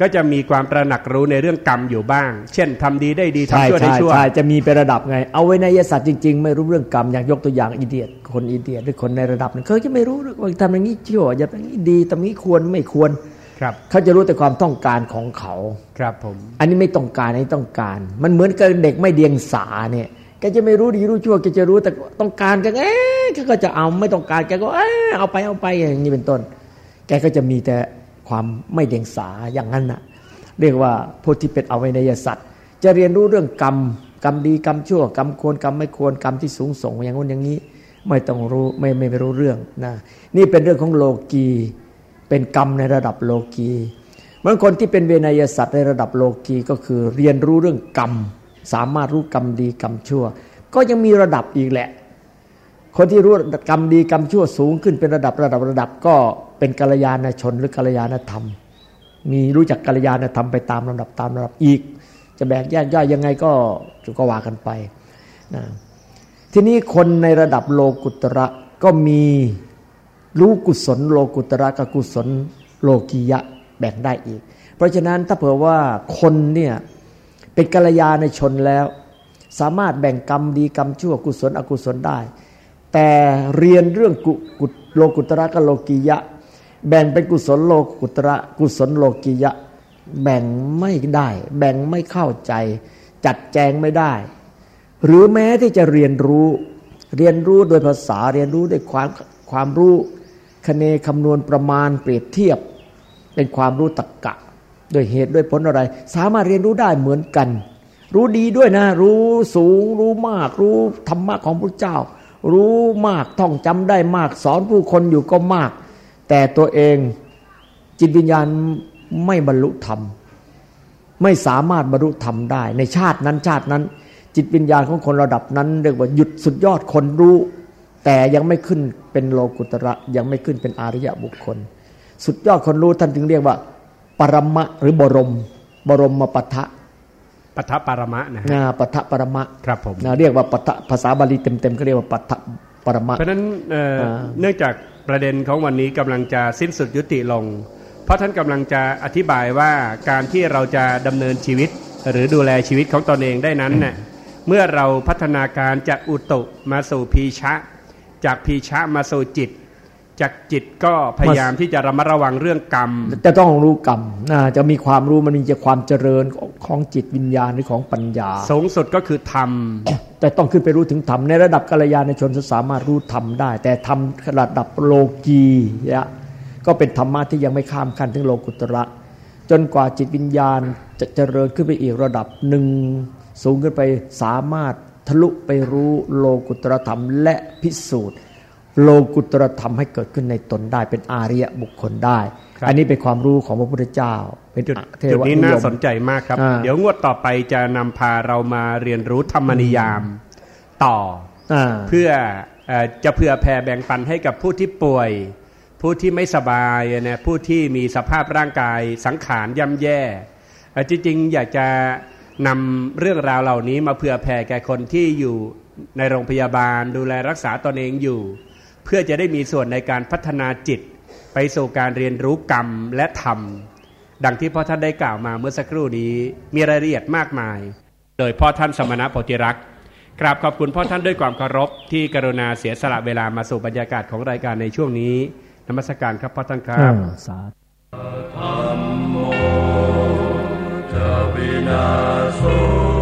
ก็จะมีความตระหนักรู้ในเรื่องกรรมอยู่บ้าง เช่นทำดีได้ดีทำชั่วได้ชั่วใช่จะมีเป็นระดับไงเอาไว้ในยศาสตร์จริงๆไม่รู้เรื่องกรรมอย่างยกตัวอย่างอีเดียตคนอีเดียตหรือคนในระดับนึงเขาจะไม่รู้ว่าทำอย่างนี้ชั่วอย่างนี้ดีทำอย่างนี้ควรไม่ควรเขาจะรู้แต่ความต้องการของเขาครับผมอันนี้ไม่ต้องการอันนี้ต้องการมันเหมือนกับเด็กไม่เดียงสาเนี่ยแกจะไม่รู้ดีรู้ชั่วแกจะรู้แต่ต้องการแกก็จะเอาไม่ต้องการแกก็เอาไปอย่างนี้เป็นต้นแกก็จะมีแต่ความไม่เดียงสาอย่างนั้นน่ะเรียกว่าผู้ที่เป็นอวัยนยสัตว์จะเรียนรู้เรื่องกรรมดีกรรมชั่วกรรมควรกรรมไม่ควรกรรมที่สูงส่งอย่างนู้นอย่างนี้ไม่ต้องรู้ไม่รู้เรื่องนะนี่เป็นเรื่องของโลกีเป็นกรรมในระดับโลกีบางคนที่เป็นเวนยสัตว์ในระดับโลกีก็คือเรียนรู้เรื่องกรรมสามารถรู้กรรมดีกรรมชั่วก็ยังมีระดับอีกแหละคนที่รู้กรรมดีกรรมชั่วสูงขึ้นเป็นระดับก็เป็นกัลยาณชนหรือกัลยาณธรรมมีรู้จักกัลยาณธรรมไปตามลำดับอีกจะแบ่งแยกย่อยยังไงก็ว่ากันไปนะทีนี้คนในระดับโลกุตระก็มีรู้กุศลโลกุตระกับกุศลโลกียะแบ่งได้อีกเพราะฉะนั้นถ้าเผื่อว่าคนเนี่ยเป็นกัลยาณชนแล้วสามารถแบ่งกรรมดีกรรมชั่วกุศลอกุศลได้แต่เรียนเรื่องโลกุตระกับโลกียะแบ่งเป็นกุศลโลกุตระกุศลโลกียะแบ่งไม่ได้แบ่งไม่เข้าใจจัดแจงไม่ได้หรือแม้ที่จะเรียนรู้โดยภาษาเรียนรู้ด้วยความรู้คะเนคำนวณประมาณเปรียบเทียบเป็นความรู้ตรรกะด้วยเหตุด้วยผลอะไรสามารถเรียนรู้ได้เหมือนกันรู้ดีด้วยนะรู้สูงรู้มากรู้ธรรมะของพระเจ้ารู้มากท่องจำได้มากสอนผู้คนอยู่ก็มากแต่ตัวเองจิตวิญญาณไม่บรรลุธรรมไม่สามารถบรรลุธรรมได้ในชาตินั้นจิตวิญญาณของคนระดับนั้นเรียกว่าหยุดสุดยอดคนรู้แต่ยังไม่ขึ้นเป็นโลกุตระยังไม่ขึ้นเป็นอริยบุคคลสุดยอดคนรู้ท่านจึงเรียกว่าปรมะหรือบรมปัฏฐะปรมะนะฮะปัฏฐะปรมะครับผมเรียกว่าปัฏฐะภาษาบาลีเต็มๆก็เรียกว่าปัฏฐะปรมะเพราะฉะนั้นเนื่องจากประเด็นของวันนี้กำลังจะสิ้นสุดยุติลงเพราะท่านกำลังจะอธิบายว่าการที่เราจะดำเนินชีวิตหรือดูแลชีวิตของตนเองได้นั้นเนี่ยเมื่อเราพัฒนาการจากอุตุมาสู่พีชะจากพีชะมาสู่จิตจากจิตก็พยายามที่จะระมัดระวังเรื่องกรรมจะต้องรู้กรรมจะมีความรู้มันมีจะความเจริญของจิตวิญญาณหรือของปัญญาสูงสุดก็คือธรรมแต่ต้องขึ้นไปรู้ถึงธรรมในระดับกัลยาณชนสามารถรู้ธรรมได้แต่ธรรมระดับโลกียะก็เป็นธรรมะที่ยังไม่ข้ามขั้นถึงโลกุตระจนกว่าจิตวิญญาณจะเจริญขึ้นไปอีกระดับหนึ่งสูงขึ้นไปสามารถทะลุไปรู้โลกุตรธรรมและพิสูจน์โลกุตรธรรมให้เกิดขึ้นในตนได้เป็นอาริยบุคคลได้อันนี้เป็นความรู้ของพระพุทธเจ้าเป็นจุดนี้น่าสนใจมากครับเดี๋ยวงวดต่อไปจะนำพาเรามาเรียนรู้ธรรมนิยามต่อเพื่อจะเผื่อแผ่แบ่งปันให้กับผู้ที่ป่วยผู้ที่ไม่สบายนะผู้ที่มีสภาพร่างกายสังขารย่ำแย่จริงๆอยากจะนำเรื่องราวเหล่านี้มาเผื่อแผ่แก่คนที่อยู่ในโรงพยาบาลดูแลรักษาตนเองอยู่เพื่อจะได้มีส่วนในการพัฒนาจิตไปสู่การเรียนรู้กรรมและธรรมดังที่พ่อท่านได้กล่าวมาเมื่อสักครู่นี้มีรายละเอียดมากมายโดยพ่อท่านสมณโพธิรักษ์กราบขอบคุณพ่อท่านด้วยความเคารพที่กรุณาเสียสละเวลามาสู่บรรยากาศของรายการในช่วงนี้นมัสการครับพ่อท่านครับธัมโมจะวินาโส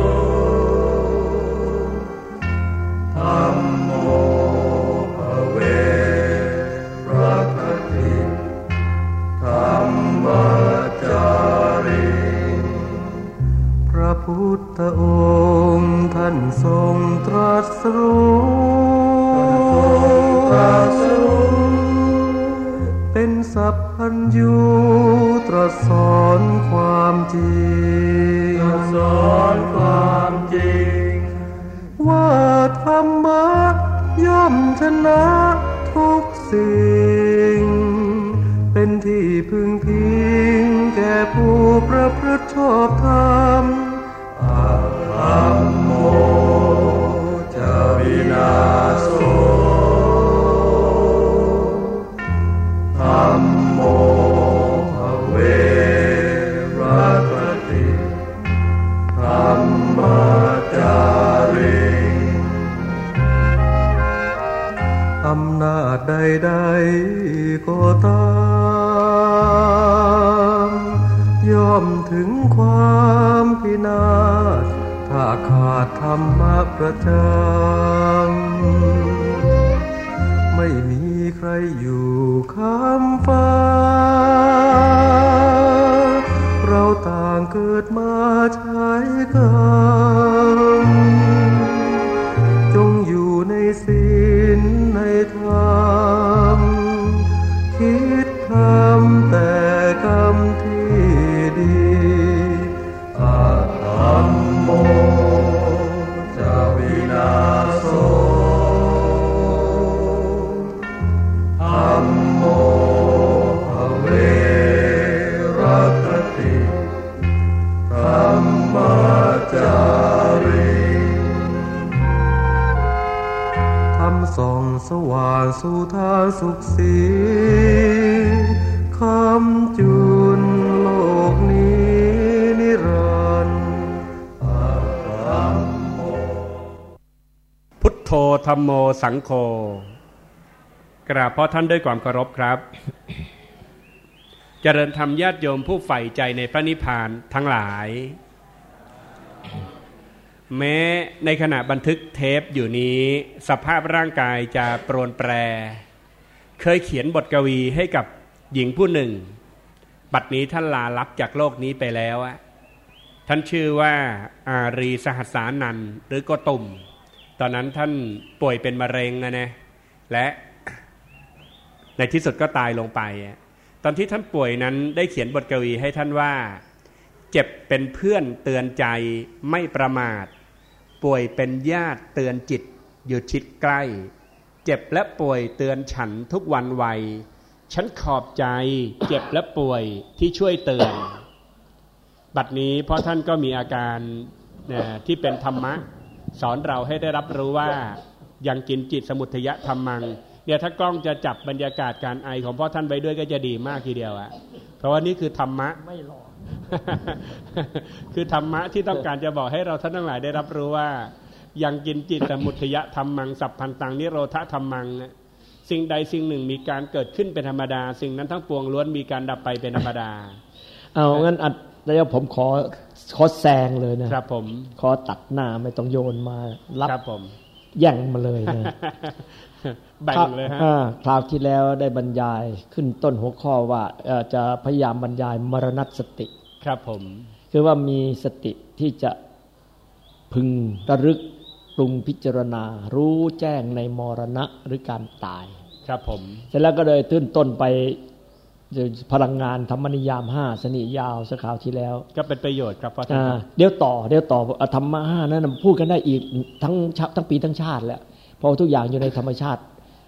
ธัมโมภเวรัคติธัมมัจจาริพระพุทธองค์ท่านทรงตรัสรู้เป็นสัพพัญญูตรัสสอนความจริงว่าธรรมะย่อมชนะทุกสิ่งเป็นที่พึงพิงแก่ผู้ประพฤติชอบธรรมธัมโมจะวินาโสธัมโมภเวรัำถึงความพินาศถ้าขาดธรรมะประจำไม่มีใครอยู่ข้ามฟ้าเราต่างเกิดมาใช้กรรมจงอยู่ในศีลในธรรมคิดทำแต่กรรมที่ดีอาธัมโมจะวินาโสธัมโมภเวรคติธัมมาจาริธรรมส่องสว่างสู่ทางสุขสีคำจุนโลกนี้นิรันดร์ธัมโมพุทโธธัมโมสังโฆกราบพ่อท่านด้วยความเคารพครับ เจริญธรรมญาติโยมผู้ใฝ่ใจในพระนิพพานทั้งหลายแม้ในขณะบันทึกเทปอยู่นี้สภาพร่างกายจะโปรนแปรเคยเขียนบทกวีให้กับหญิงผู้หนึ่งบัดนี้ท่านลาลับจากโลกนี้ไปแล้วท่านชื่อว่าอารีสหัสสานันท์หรือโกตุ่มตอนนั้นท่านป่วยเป็นมะเร็งนะและในที่สุดก็ตายลงไปตอนที่ท่านป่วยนั้นได้เขียนบทกวีให้ท่านว่าเจ็บเป็นเพื่อนเตือนใจไม่ประมาทป่วยเป็นญาติเตือนจิตอยู่ชิดใกล้เจ็บและป่วยเตือนฉันทุกวันวัยฉันขอบใจเจ็บและป่วยที่ช่วยเตือนบัดนี้เพราะท่านก็มีอาการที่เป็นธรรมะสอนเราให้ได้รับรู้ว่ายังกินจิตสมุทยธรรมังเนี่ยถ้ากล้องจะจับบรรยากาศการไอของพ่อท่านไว้ด้วยก็จะดีมากทีเดียวเพราะว่านี่คือธรรมะไม่หลอก คือธรรมะที่ต้องการจะบอกให้เราท่านทั้งหลายได้รับรู้ว่ายังกินจิตสมุทยธรรมังสัพพันตังนิโรธธรรมังสิ่งใดสิ่งหนึ่งมีการเกิดขึ้นเป็นธรรมดาสิ่งนั้นทั้งปวงล้วนมีการดับไปเป็นธรรมดาเอางั้นแล้วผมขอแซงเลยนะครับผมขอตัดหน้าไม่ต้องโยนมารับผมแย่งมาเลยนะแบ่งเลยฮะคราวที่แล้วได้บรรยายขึ้นต้นหัวข้อว่าจะพยายามบรรยายมรณสติครับผมคือว่ามีสติที่จะพึงระลึกปรุงพิจารณารู้แจ้งในมรณะหรือการตายครับผมเสร็จแล้วก็เลยตื้นต้นไปพลังงานธรรมนิยาม5สนิยาวสักคราวที่แล้วก็เป็นประโยชน์ครับพ่อท่านเดี๋ยวต่อธรรมะ5นั้นพูดกันได้อีกทั้งปีทั้งชาติแหละเพราะทุกอย่างอยู่ในธรรมชาติ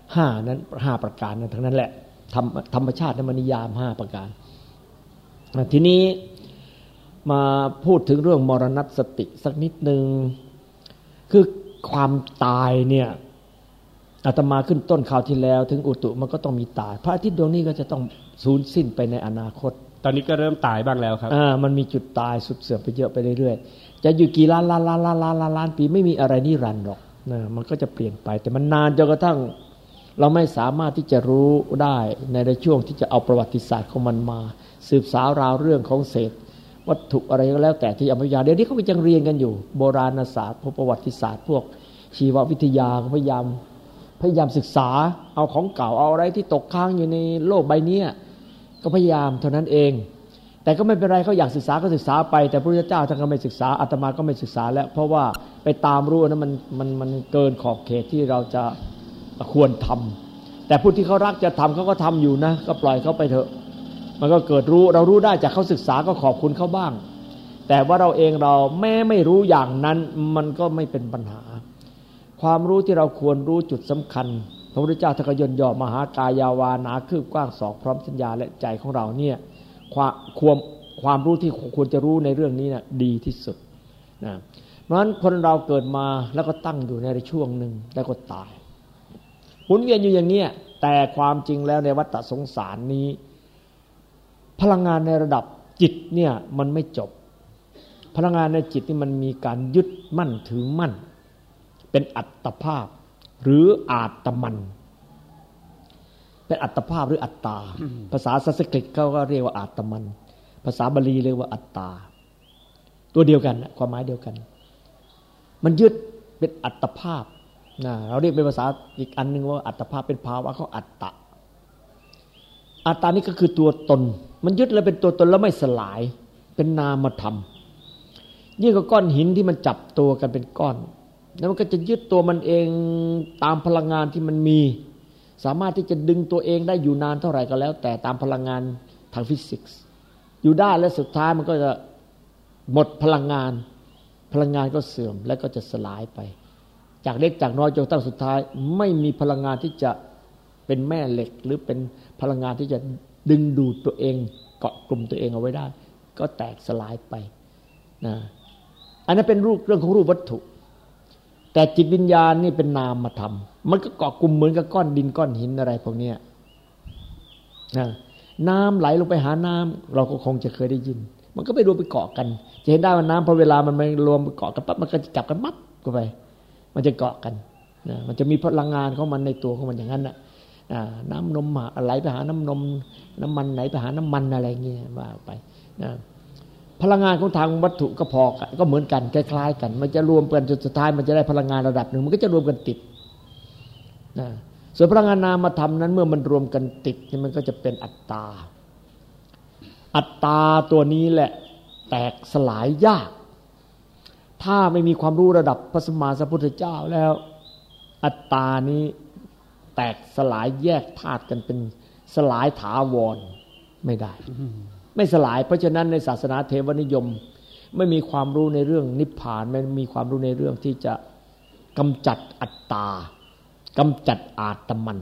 5นั้น5ประการนั้นทั้งนั้นแหละธรรมชาติธรรมนิยาม5ประการทีนี้มาพูดถึงเรื่องมรณสติสักนิดนึงคือความตายเนี่ยอาตมาขึ้นต้นคราวที่แล้วถึงอุตุมันก็ต้องมีตายพระอาทิตย์ดวงนี้ก็จะต้องสูญสิ้นไปในอนาคตตอนนี้ก็เริ่มตายบ้างแล้วครับมันมีจุดตายสุดเสื่อมไปเยอะไปเรื่อยๆจะอยู่กี่ล้านปีไม่มีอะไรนิรันดร์หรอกนะมันก็จะเปลี่ยนไปแต่มันนานจนกระทั่งเราไม่สามารถที่จะรู้ได้ในช่วงที่จะเอาประวัติศาสตร์ของมันมาสืบสาวราวเรื่องของเศษวัตถุอะไรก็แล้วแต่ที่อภิญญาเดี๋ยวนี้เขาก็ยังเรียนกันอยู่โบราณศาสตร์พวกประวัติศาสตร์พวกชีววิทยาพยายามศึกษาเอาของเก่าเอาอะไรที่ตกค้างอยู่ในโลกใบนี้ก็พยายามเท่านั้นเองแต่ก็ไม่เป็นไรเขาอยากศึกษาก็ศึกษาไปแต่พระพุทธเจ้าท่านก็ไม่ศึกษาอาตมาก็ไม่ศึกษาแล้วเพราะว่าไปตามรู้นั้นมันเกินขอบเขตที่เราจะควรทำแต่ผู้ที่เขารักจะทำเขาก็ทำอยู่นะก็ปล่อยเขาไปเถอะมันก็เกิดเรารู้ได้จากเขาศึกษาก็ขอบคุณเขาบ้างแต่ว่าเราเองเราแม้ไม่รู้อย่างนั้นมันก็ไม่เป็นปัญหาความรู้ที่เราควรรู้จุดสำคัญพระพุทธเจ้าท่านก็ย่นย่อมหากายาวานาคืบกว้างศอกพร้อมสัญญาและใจของเราเนี่ยความรู้ที่ควรจะรู้ในเรื่องนี้น่ะดีที่สุดนะเพราะฉะนั้นคนเราเกิดมาแล้วก็ตั้งอยู่ในช่วงหนึ่งแล้วก็ตายหมุนเวียนอยู่อย่างนี้แต่ความจริงแล้วในวัฏสงสารนี้พลังงานในระดับจิตเนี่ยมันไม่จบพลังงานในจิตนี่มันมีการยึดมั่นถือมั่นเป็นอัตภาพหรืออาตมันเป็นอัตภาพหรืออัตตาภาษาสันสกฤตเขาก็เรียกว่าอาตมันภาษาบาลีเรียกว่าอัตตาตัวเดียวกันความหมายเดียวกันมันยึดเป็นอัตภาพเราเรียกเป็นภาษาอีกอันนึงว่าอัตภาพเป็นภาวะของอัตตะอัตตานี่ก็คือตัวตนมันยึดแล้วเป็นตัวตนแล้วไม่สลายเป็นนามธรรมยิ่งกับก้อนหินที่มันจับตัวกันเป็นก้อนแล้วมันก็จะยึดตัวมันเองตามพลังงานที่มันมีสามารถที่จะดึงตัวเองได้อยู่นานเท่าไหร่ก็แล้วแต่ตามพลังงานทางฟิสิกส์อยู่ได้และสุดท้ายมันก็จะหมดพลังงานก็เสื่อมแล้วก็จะสลายไปจากเล็กจากน้อยจนตั้งสุดท้ายไม่มีพลังงานที่จะเป็นแม่เหล็กหรือเป็นพลังงานที่จะดึงดูดตัวเองเกาะกลุ่มตัวเองเอาไว้ได้ก็แตกสลายไปนะอันนั้นเป็นเรื่องของรูปวัตถุแต่จิตวิญญาณนี่เป็นนามธรรมมันก็เกาะกลุ่มเหมือนกับก้อนดินก้อนหินอะไรพวกนี้นะน้ำไหลลงไปหาน้ำเราก็คงจะเคยได้ยินมันก็ไปรวมไปเกาะกันจะเห็นได้ว่าน้ำพอเวลามันรวมไปเกาะกันปั๊บมันก็จะจับกันมัดเข้าไปมันจะเกาะกันนะมันจะมีพลังงานของมันในตัวของมันอย่างนั้นน่ะน้ำนมไหลไปหาน้ำนมน้ำมันไหลไปหาน้ำมันอะไรเงี้ยว่าไปนะพลังงานของทางวัตถุก็พอกันก็เหมือนกันคล้ายๆกันมันจะรวมกันจนสุดท้ายมันจะได้พลังงานระดับหนึ่งมันก็จะรวมกันติดนะส่วนพลังงานนามธรรมนั้นเมื่อมันรวมกันติดมันก็จะเป็นอัตตาตัวนี้แหละแตกสลายยากถ้าไม่มีความรู้ระดับพระสัมมาสัมพุทธเจ้าแล้วอัตตานี้แตกสลายแยกธาตุกันเป็นสลายถาวรไม่ได้ไม่สลายเพราะฉะนั้นในศาสนาเทวนิยมไม่มีความรู้ในเรื่องนิพพานไม่มีความรู้ในเรื่องที่จะกำจัดอัตตากำจัดอาตมัน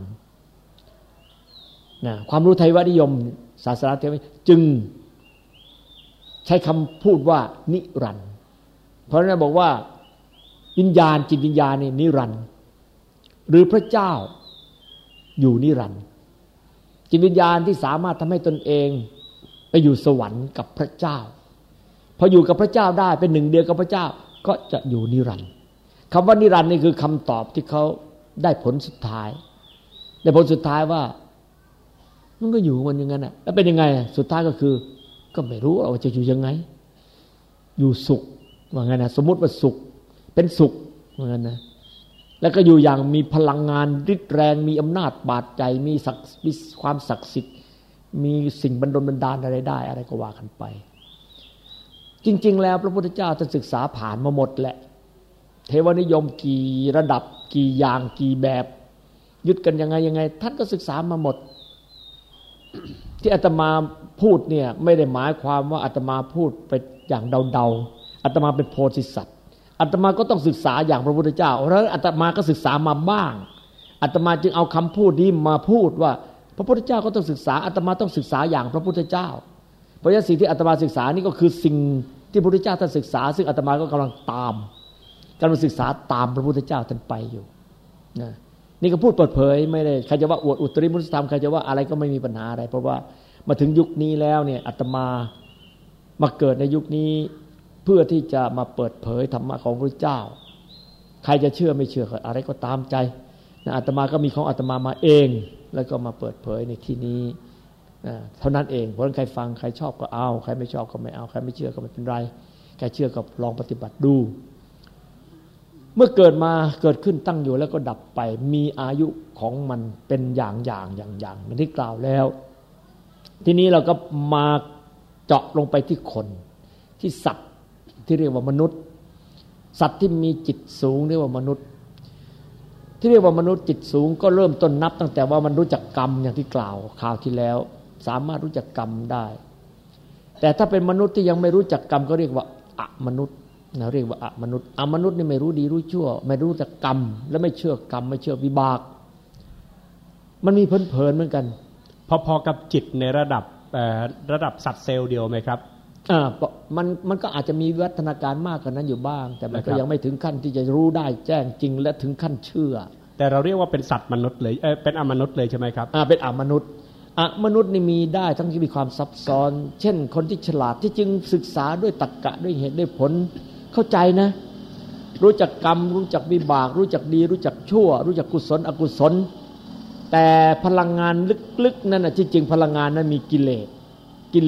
นะความรู้ไทยวนิยมศาสนาเทวจึงใช้คำพูดว่านิรันดร์เพราะนั้นบอกว่าวิญญาณจิตวิญญาณนี่นิรันดร์หรือพระเจ้าอยู่นิรันดร์จิตวิญญาณที่สามารถทำให้ตนเองไปอยู่สวรรค์กับพระเจ้าพออยู่กับพระเจ้าได้เป็นหนึ่งเดียวกับพระเจ้าก็จะอยู่นิรันดร์คำว่านิรันดร์นี่คือคำตอบที่เขาได้ผลสุดท้ายได้ผลสุดท้ายว่ามันก็อยู่มันอย่างนั้นน่ะแล้วเป็นยังไงสุดท้ายก็คือก็ไม่รู้ว่าจะอยู่ยังไงอยู่สุขว่างั้นนะสมมุติว่าสุขเป็นสุขว่างั้นนะแล้วก็อยู่อย่างมีพลังงานฤทธิ์แรงมีอำนาจบาดใจมีความศักดิ์สิทธิ์มีสิ่งบันดลบันดาลอะไรได้อะไรก็ว่ากันไปจริงๆแล้วพระพุทธเจ้าท่านศึกษาผ่านมาหมดแหละเทวนิยมกี่ระดับกี่อย่างกี่แบบยึดกันยังไงท่านก็ศึกษามาหมดที่อาตมาพูดเนี่ยไม่ได้หมายความว่าอาตมาพูดไปอย่างเดาๆอาตมาเป็นโพธิสัตว์อาตมาก็ต้องศึกษาอย่างพระพุทธเจ้าแล้วอาตมาก็ศึกษามาบ้างอาตมาจึงเอาคำพูดนี้มาพูดว่าพระพุทธเจ้าก็ต้องศึกษาอาตมาต้องศึกษาอย่างพระพุทธเจ้าเพราะฉะนั้นสิ่งที่อาตมาศึกษานี่ก็คือสิ่งที่พระพุทธเจ้าท่านศึกษาซึ่งอาตมาก็กำลังตามกำลังศึกษาตามพระพุทธเจ้าท่านไปอยู่นะนี่ก็พูดเปิดเผยไม่ได้ใครจะว่าอวดอุตริมุตติธรรมใครจะว่าอะไรก็ไม่มีปัญหาอะไรเพราะว่ามาถึงยุคนี้แล้วเนี่ยอาตมามาเกิดในยุคนี้เพื่อที่จะมาเปิดเผยธรรมะของพระเจ้าใครจะเชื่อไม่เชื่ออะไรก็ตามใจนะอาตมาก็มีของอาตมามาเองแล้วก็มาเปิดเผยในที่นี้เท่านั้นเองเพราะฉะนั้นใครฟังใครชอบก็เอาใครไม่ชอบก็ไม่เอาใครไม่เชื่อก็ไม่เป็นไรใครเชื่อก็ลองปฏิบัติดูเมื่อเกิดมาเกิดขึ้นตั้งอยู่แล้วก็ดับไปมีอายุของมันเป็นอย่างมันที่กล่าวแล้วทีนี้เราก็มาเจาะลงไปที่คนที่สัตว์ที่เรียกว่ามนุษย์สัตว์ที่มีจิตสูงเรียกว่ามนุษย์ที่เรียกว่ามนุษย์จิตสูงก็เริ่มต้นนับตั้งแต่ว่ามันรู้จักกรรมอย่างที่กล่าวคราวที่แล้วสามารถรู้จักกรรมได้แต่ถ้าเป็นมนุษย์ที่ยังไม่รู้จักกรรมก็เรียกว่าอมนุษย์นะเรียกว่าอมนุษย์นี่ไม่รู้ดีรู้ชั่วไม่รู้จักกรรมและไม่เชื่อกรรมไม่เชื่อวิบากมันมีเพลินเหมือนกันพอๆกับจิตในระดับสัตว์เซลล์เดียวไหมครับมันก็อาจจะมีวิวัฒนาการมากกว่านั้นอยู่บ้างแต่มันก็ยังไม่ถึงขั้นที่จะรู้ได้แจ้งจริงและถึงขั้นเชื่อแต่เราเรียกว่าเป็นสัตว์มนุษย์เลยเป็นอมนุษย์เลยใช่ไหมครับเป็นอมนุษย์นี่มีได้ทั้งที่มีความซับซ้อนเช่นคนที่ฉลาดที่จึงศึกษาด้วยตรรกะด้วยเหตุด้วยผลเข้าใจนะรู้จักกรรมรู้จักวิบากรู้จักดีรู้จักชั่วรู้จักกุศลอกุศลแต่พลังงานลึกๆนั่นน่ะที่จริงพลังงานนั้นมีกิเลส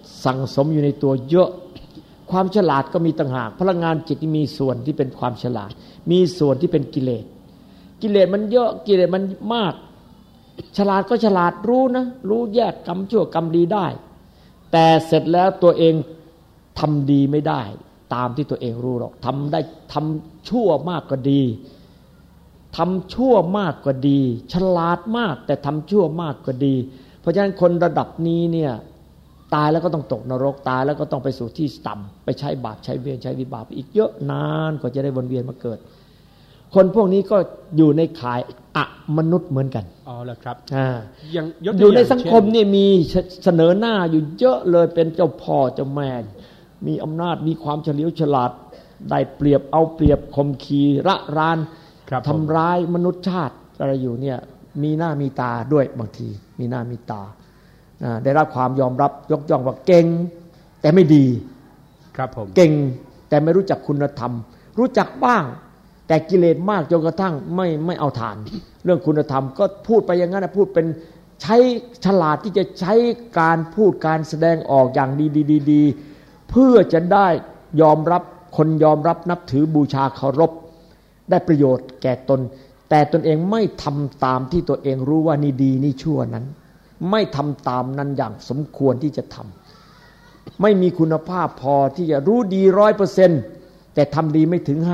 สั่งสมอยู่ในตัวเยอะความฉลาดก็มีต่างหากพลังงานจิตมีส่วนที่เป็นความฉลาดมีส่วนที่เป็นกิเลสกิเลสมันเยอะกิเลสมันมากฉลาดก็ฉลาดรู้นะรู้แยกกรรมชั่วกรรมดีได้แต่เสร็จแล้วตัวเองทำดีไม่ได้ตามที่ตัวเองรู้หรอกทำได้ทำชั่วมากก็ดีทำชั่วมากก็ดีฉลาดมากแต่ทำชั่วมากก็ดีเพราะฉะนั้นคนระดับนี้เนี่ยตายแล้วก็ต้องตกนรกตายแล้วก็ต้องไปสู่ที่ต่ำไปใช้บาปใช้เวรใช้วิบากอีกเยอะนานกว่าจะได้วนเวียนมาเกิดคนพวกนี้ก็อยู่ในข่ายอมนุษย์เหมือนกันอ๋อเหรอครับอยู่ในสังคมนี่มีเสนอหน้าอยู่เยอะเลยเป็นเจ้าพ่อเจ้าแม่มีอำนาจมีความเฉลียวฉลาดได้เปรียบเอาเปรียบข่มขีระรานทำร้ายมนุษยชาติอะไรอยู่เนี่ยมีหน้ามีตาด้วยบางทีมีหน้ามีตาได้รับความยอมรับยกย่องว่าเก่งแต่ไม่ดีครับผมเก่งแต่ไม่รู้จักคุณธรรมรู้จักบ้างแต่กิเลสมากจนกระทั่งไม่เอาฐานเรื่องคุณธรรมก็พูดไปอย่างนั้นพูดเป็นใช้ฉลาดที่จะใช้การพูดการแสดงออกอย่างดีๆเพื่อจะได้ยอมรับคนยอมรับนับถือบูชาเคารพได้ประโยชน์แก่ตนแต่ตนเองไม่ทำตามที่ตัวเองรู้ว่านี่ดีนี่ชั่วนั้นไม่ทำตามนั้นอย่างสมควรที่จะทำไม่มีคุณภาพพอที่จะรู้ดี 100% แต่ทำดีไม่ถึง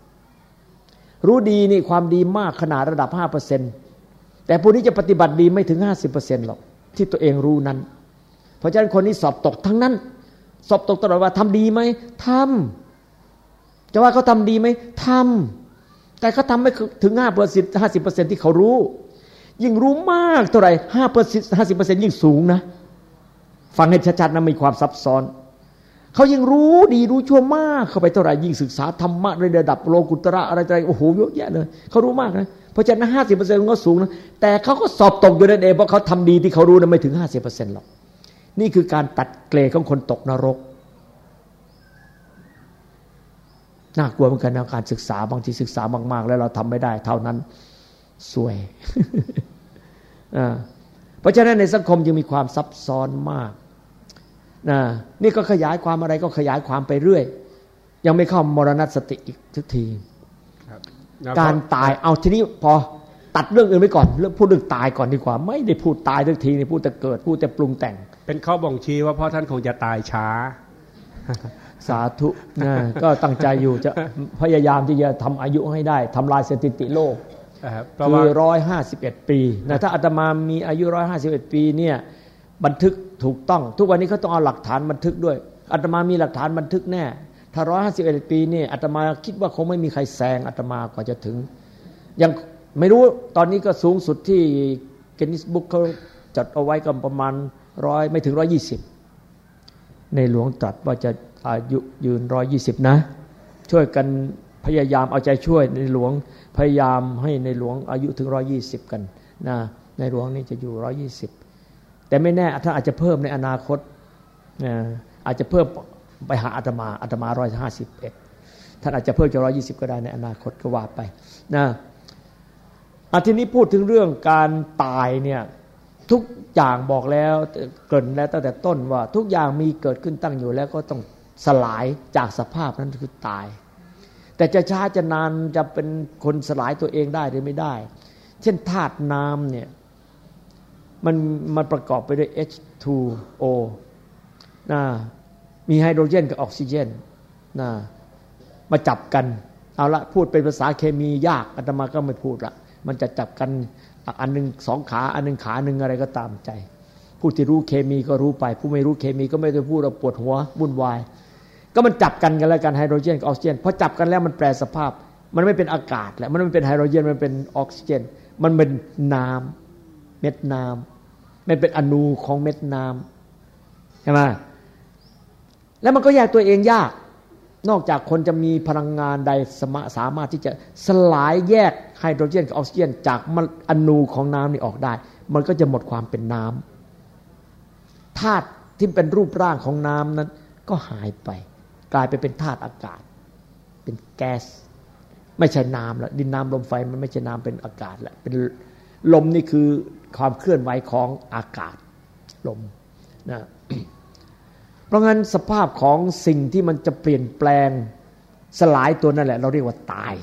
50รู้ดีนี่ความดีมากขนาดระดับ 5% แต่พวกนี้จะปฏิบัติดีไม่ถึง 50% หรอกที่ตัวเองรู้นั้นเพราะฉะนั้นคนนี้สอบตกทั้งนั้นสอบตกตลอดว่าทำดีไหมทำจะว่าเขาทำดีไหมทำแต่เขาทำไม่ถึง 5% 50% ที่เขารู้ยิ่งรู้มากเท่าไหร่ 5% 50% ยิ่งสูงนะฟังให้ชัดๆนะมีความซับซ้อนเขายิ่งรู้ดีรู้ชั่วมากเข้าไปเท่าไหร่ยิ่งศึกษาธรรมะในระดับโลกุตระอะไรโอ้โหเยอะแยะเลยเขารู้มากนะเพราะฉะนั้น 50% ก็สูงนะแต่เขาก็สอบตกอยู่นั่นเองเพราะเขาทำดีที่เขารู้นะไม่ถึง 50% หรอกนี่คือการตัดเกรดของคนตกนรกน่ากลัวเหมือนกันนะการศึกษาบางทีศึกษามากๆแล้วเราทำไม่ได้เท่านั้นสวย เพราะฉะนั้นในสังคมยังมีความซับซ้อนมากนี่ก็ขยายความอะไรก็ขยายความไปเรื่อยยังไม่เข้ามรณสติอีกทุกทีการตายเอาทีนี้พอตัดเรื่องอื่นไปก่อนเรื่องพูดเรื่องตายก่อนดีกว่าไม่ได้พูดตายทุกทีนี่พูดแต่เกิดพูดแต่ปรุงแต่งเป็นข้อบ่งชี้ว่าพ่อท่านคงจะตายช้าสาธุก็ตั้งใจอยู่จะพยายามที่จะทำอายุให้ได้ทำลายสถิติโลกคือ151 ปีนะถ้าอาตมามีอายุ151 ปีเนี่ยบันทึกถูกต้องทุกวันนี้เขาต้องเอาหลักฐานบันทึกด้วยอาตมามีหลักฐานบันทึกแน่ถ้า151 ปีนี่อาตมาคิดว่าคงไม่มีใครแซงอาตมากว่าจะถึงยังไม่รู้ตอนนี้ก็สูงสุดที่กินนิสบุ๊กเขาจัดเอาไว้ก็ประมาณ100ไม่ถึง120ในหลวงตรัสว่าจะอายุยืน120นะช่วยกันพยายามเอาใจช่วยในหลวงพยายามให้ในหลวงอายุถึง120กันนะในหลวงนี่จะอยู่120แต่ไม่แน่ท่านอาจจะเพิ่มในอนาคตอาจจะเพิ่มไปหาอาตมา151ท่านอาจจะเพิ่มจาก120ก็ได้ในอนาคตก็ว่าไปนะทีนี้พูดถึงเรื่องการตายเนี่ยทุกอย่างบอกแล้วเกริ่นแล้วตั้งแต่ต้นว่าทุกอย่างมีเกิดขึ้นตั้งอยู่แล้วก็ต้องสลายจากสภาพนั้นคือตายแต่จะช้าจะนานจะเป็นคนสลายตัวเองได้หรือไม่ได้เช่นธาตุน้ำเนี่ยมันประกอบไปด้วย H2O นะมีไฮโดรเจนกับออกซิเจนนะมาจับกันเอาละพูดเป็นภาษาเคมียากอาตมาก็ไม่พูดละมันจะจับกันอันนึง2ขาอันนึงขานึงอะไรก็ตามใจผู้ที่รู้เคมีก็รู้ไปผู้ไม่รู้เคมีก็ไม่ได้พูดเราปวดหัววุ่นวายก็มันจับกันแล้วกันไฮโดรเจนกับออกซิเจนพอจับกันแล้วมันแปรสภาพมันไม่เป็นอากาศแล้วมันไม่เป็นไฮโดรเจนมันเป็นออกซิเจนมันเป็นน้ำเม็ดน้ำมันเป็นอนูของเม็ดน้ำใช่ไหมแล้วมันก็แยกตัวเองยากนอกจากคนจะมีพลังงานใดสามารถที่จะสลายแยกไฮโดรเจนกับออกซิเจนจากอนูของน้ำนี่ออกได้มันก็จะหมดความเป็นน้ำธาตุที่เป็นรูปร่างของน้ำนั้นก็หายไปกลายไปเป็นธาตุอากาศเป็นแก๊สไม่ใช่น้ำแล้วดินน้ำลมไฟมันไม่ใช่น้ำเป็นอากาศแล้วเป็นลมนี่คือความเคลื่อนไหวของอากาศลมนะเพราะงั้นสภาพของสิ่งที่มันจะเปลี่ยนแปลงสลายตัวนั่นแหละเราเรียกว่าตาย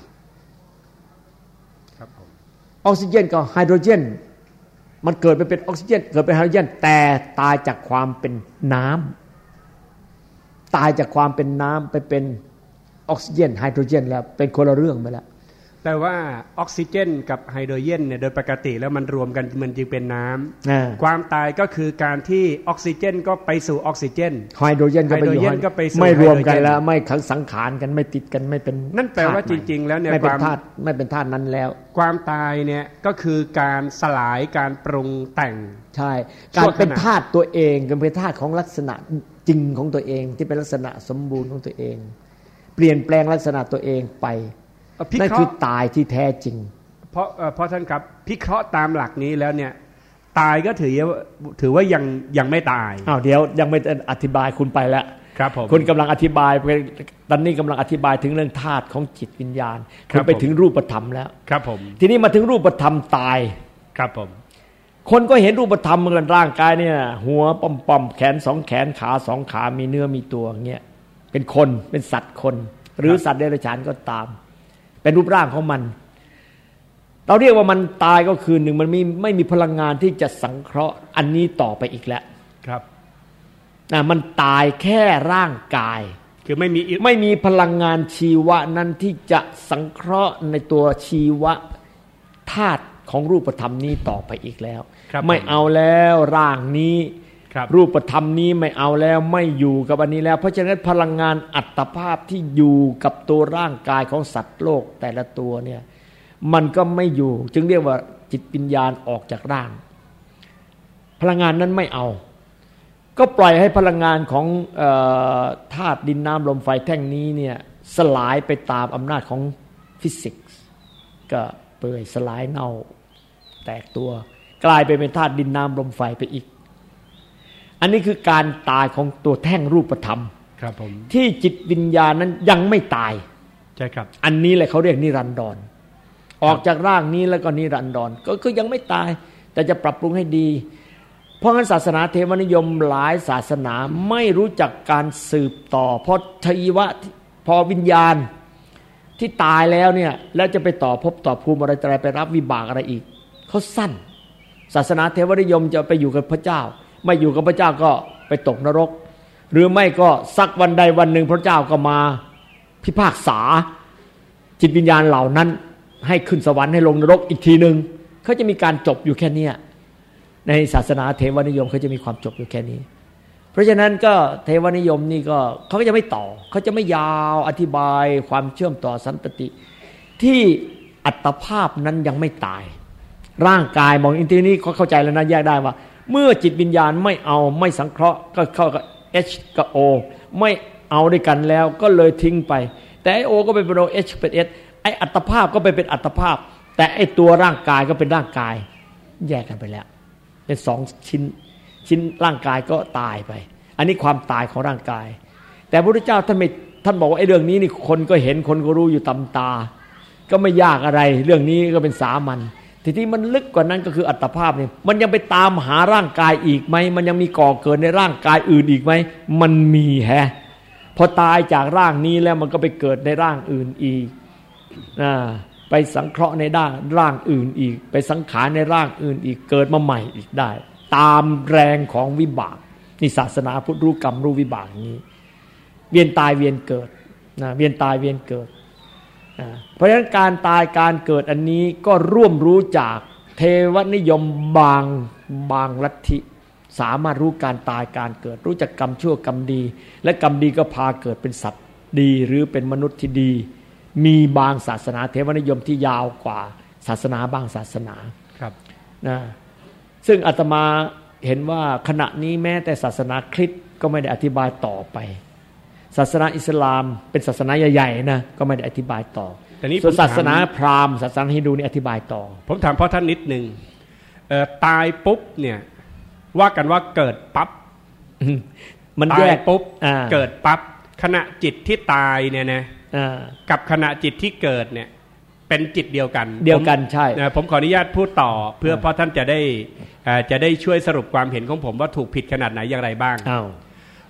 ครับผมออกซิเจนกับไฮโดรเจนมันเกิดไปเป็นออกซิเจนเกิดเป็นไฮโดรเจนแต่ตายจากความเป็นน้ำตายจากความเป็นน้ำไปเป็นออกซิเจนไฮโดรเจนแล้วเป็นคนละเรื่องไปแล้วแต่ว่าออกซิเจนกับไฮโดรเจนเนี่ยโดยปกติแล้วมันรวมกันมันจึงเป็นน้ำความตายก็คือการที่ออกซิเจนก็ไปสู่ออกซิเจนไฮโดรเจนก็ไปสู่ไม่รวมกันแล้วไม่สังขารกันไม่ติดกันไม่เป็นนั่นแปลว่าจริงๆแล้วเนี่ยไม่เป็นธาตุนั้นแล้วความตายเนี่ยก็คือการสลายการปรุงแต่งใช่การเป็นธาตุตัวเองเป็นธาตุของลักษณะจริงของตัวเองที่เป็นลักษณะสมบูรณ์ของตัวเองเปลี่ยนแปลงลักษณะตัวเองไปนั่นคือตายที่แท้จริงเพราะท่านครับพิเคราะห์ตามหลักนี้แล้วเนี่ยตายก็ถือว่ายังไม่ตายเดี๋ยวยังไม่อธิบายคุณไปแล้วครับผมคุณกำลังอธิบายตอนนี้กำลังอธิบายถึงเรื่องธาตุของจิตวิญญาณคุณไปถึงรูปธรรมแล้วครับผมทีนี้มาถึงรูปธรรมตายครับผมคนก็เห็นรูปธรรมเหมือนร่างกายเนี่ยหัวป้อมแขน2แขนขา2ขามีเนื้อมีตัวเงี้ยเป็นคนเป็นสัตว์คนหรือสัตว์เดรัจฉานก็ตามเป็นรูปร่างของมันเราเรียกว่ามันตายก็คือหนึ่งมันไม่มีพลังงานที่จะสังเคราะห์อันนี้ต่อไปอีกแล้วครับมันตายแค่ร่างกายคือไม่มีพลังงานชีวะนั้นที่จะสังเคราะห์ในตัวชีวะธาตุของรูปธรรมนี้ต่อไปอีกแล้วไม่เอาแล้วร่างนี้รูปธรรมนี้ไม่เอาแล้วไม่อยู่กับอันนี้แล้วเพราะฉะนั้นพลังงานอัตภาพที่อยู่กับตัวร่างกายของสัตว์โลกแต่ละตัวเนี่ยมันก็ไม่อยู่จึงเรียกว่าจิตวิญญาณออกจากร่างพลังงานนั้นไม่เอาก็ปล่อยให้พลังงานของธาตุดินน้ำลมไฟแท่งนี้เนี่ยสลายไปตามอำนาจของฟิสิกส์ก็เปื่อยสลายเน่าแตกตัวกลายไปเป็นธาตุดินน้ำลมไฟไปอีกอันนี้คือการตายของตัวแท่งรูปธรรมครับผมที่จิตวิญญาณนั้นยังไม่ตายใช่ครับอันนี้แหละเขาเรียกนิรันดรออกจากร่างนี้แล้วก็นิรันดรก็ยังไม่ตายแต่จะปรับปรุงให้ดีเพราะงั้นศาสนาเทวนิยมหลายศาสนาไม่รู้จักการสืบต่อเพราะชีวะพอวิญญาณที่ตายแล้วเนี่ยแล้วจะไปต่อภพต่อภูมิอะไรไปรับวิบากอะไรอีกเขาสั้นศาสนาเทวนิยมจะไปอยู่กับพระเจ้าไม่อยู่กับพระเจ้าก็ไปตกนรกหรือไม่ก็สักวันใดวันหนึ่งพระเจ้าก็มาพิพากษาจิตวิญญาณเหล่านั้นให้ขึ้นสวรรค์ให้ลงนรกอีกทีนึงเขาจะมีการจบอยู่แค่นี้ในศาสนาเทวนิยมเขาจะมีความจบอยู่แค่นี้เพราะฉะนั้นก็เทวนิยมนี่ก็เขาก็จะไม่ต่อเขาจะไม่ยาวอธิบายความเชื่อมต่อสันตติที่อัตภาพนั้นยังไม่ตายร่างกายมองอินทีนี้เขาเข้าใจแล้วนะแยกได้ว่าเมื่อจิตวิญญาณไม่เอาไม่สังเคราะห์ก็เข้ากับ H กับ O ไม่เอาด้วยกันแล้วก็เลยทิ้งไปแต่ไอ้ O ก็เป็น O H เป็น S ไอ้อัตภาพก็ไปเป็นอัตภาพแต่ไอ้ตัวร่างกายก็เป็นร่างกายแยกกันไปแล้วเป็นสองชิ้นร่างกายก็ตายไปอันนี้ความตายของร่างกายแต่พระพุทธเจ้าท่านบอกว่าไอ้เรื่องนี้นี่คนก็เห็นคนก็รู้อยู่ตำตาก็ไม่ยากอะไรเรื่องนี้ก็เป็นสามัญทีที่มันลึกกว่านั้นก็คืออัตภาพเนี่ยมันยังไปตามหาร่างกายอีกไหมมันยังมีก่อเกิดในร่างกายอื่นอีกไหมมันมีพอตายจากร่างนี้แล้วมันก็ไปเกิดในร่างอื่นอีกไปสังเคราะห์ในร่างอื่นอีกไปสังขารในร่างอื่นอีกเกิดมาใหม่อีกได้ตามแรงของวิบากนี่ศาสนาพุทธรู้กรรมรู้วิบากอย่างนี้เวียนตายเวียนเกิดเวียนตายเวียนเกิดเพราะฉะนั้นการตายการเกิดอันนี้ก็ร่วมรู้จากเทวนิยมบางลัทธิสามารถรู้การตายการเกิดรู้จักกรรมชั่วกรรมดีและกรรมดีก็พาเกิดเป็นสัตว์ดีหรือเป็นมนุษย์ที่ดีมีบางศาสนาเทวนิยมที่ยาวกว่าศาสนาบางศาสนาครับซึ่งอาตมาเห็นว่าขณะนี้แม้แต่ศาสนาคริสต์ก็ไม่ได้อธิบายต่อไปศาสนาอิสลามเป็นศาสนาใหญ่ๆนะก็ไม่ได้อธิบายต่อส่วนศาสนาพราหมณ์ศาสนาฮินดูนี่อธิบายต่อผมถามพ่อท่านนิดนึงตายปุ๊บเนี่ยว่ากันว่าเกิดปั๊บมันแยกปุ๊บเกิดปั๊บขณะจิตที่ตายเนี่ยนะกับขณะจิตที่เกิดเนี่ยเป็นจิตเดียวกันใช่ผมขออนุญาตพูดต่อเพื่อพ่อท่านจะได้ช่วยสรุปความเห็นของผมว่าถูกผิดขนาดไหนอย่างไรบ้าง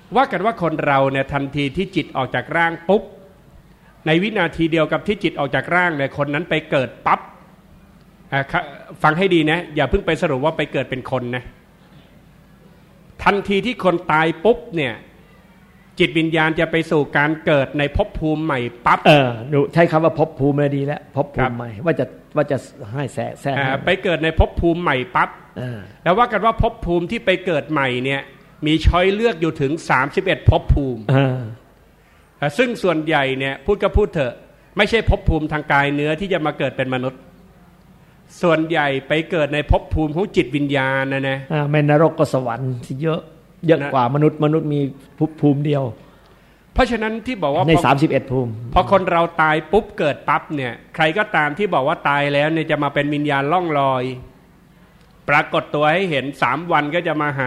ว่ากันว่าคนเราเนี่ยทันทีที่จิตออกจากร่างปุ๊บในวินาทีเดียวกับที่จิตออกจากร่างเนี่ยคนนั้นไปเกิดปั๊บฟังให้ดีนะอย่าเพิ่งไปสรุปว่าไปเกิดเป็นคนนะทันทีที่คนตายปุ๊บเนี่ยจิตวิญญาณจะไปสู่การเกิดในภพภูมิใหม่ปั๊บใช้คำว่าภพภูมิเลยดีแล้วภพภูมิใหม่ว่าจะให้แทรกไปเกิดในภพภูมิใหม่ปั๊บแล้วว่ากันว่าภพภูมิที่ไปเกิดใหม่เนี่ยมีช้อยเลือกอยู่ถึง31ภพภูมิซึ่งส่วนใหญ่เนี่ยพูดก็พูดเถอะไม่ใช่ภพภูมิทางกายเนื้อที่จะมาเกิดเป็นมนุษย์ส่วนใหญ่ไปเกิดในภพภูมิของจิตวิญญาณนะไม่นรกก็สวรรค์ที่เยอะกว่ามนุษย์มีภพภูมิเดียวเพราะฉะนั้นที่บอกว่าใน31ภูมิพอคนเราตายปุ๊บเกิดปั๊บเนี่ยใครก็ตามที่บอกว่าตายแล้วเนี่ยจะมาเป็นวิญญาณล่องลอยปรากฏตัวให้เห็น3วันก็จะมาหา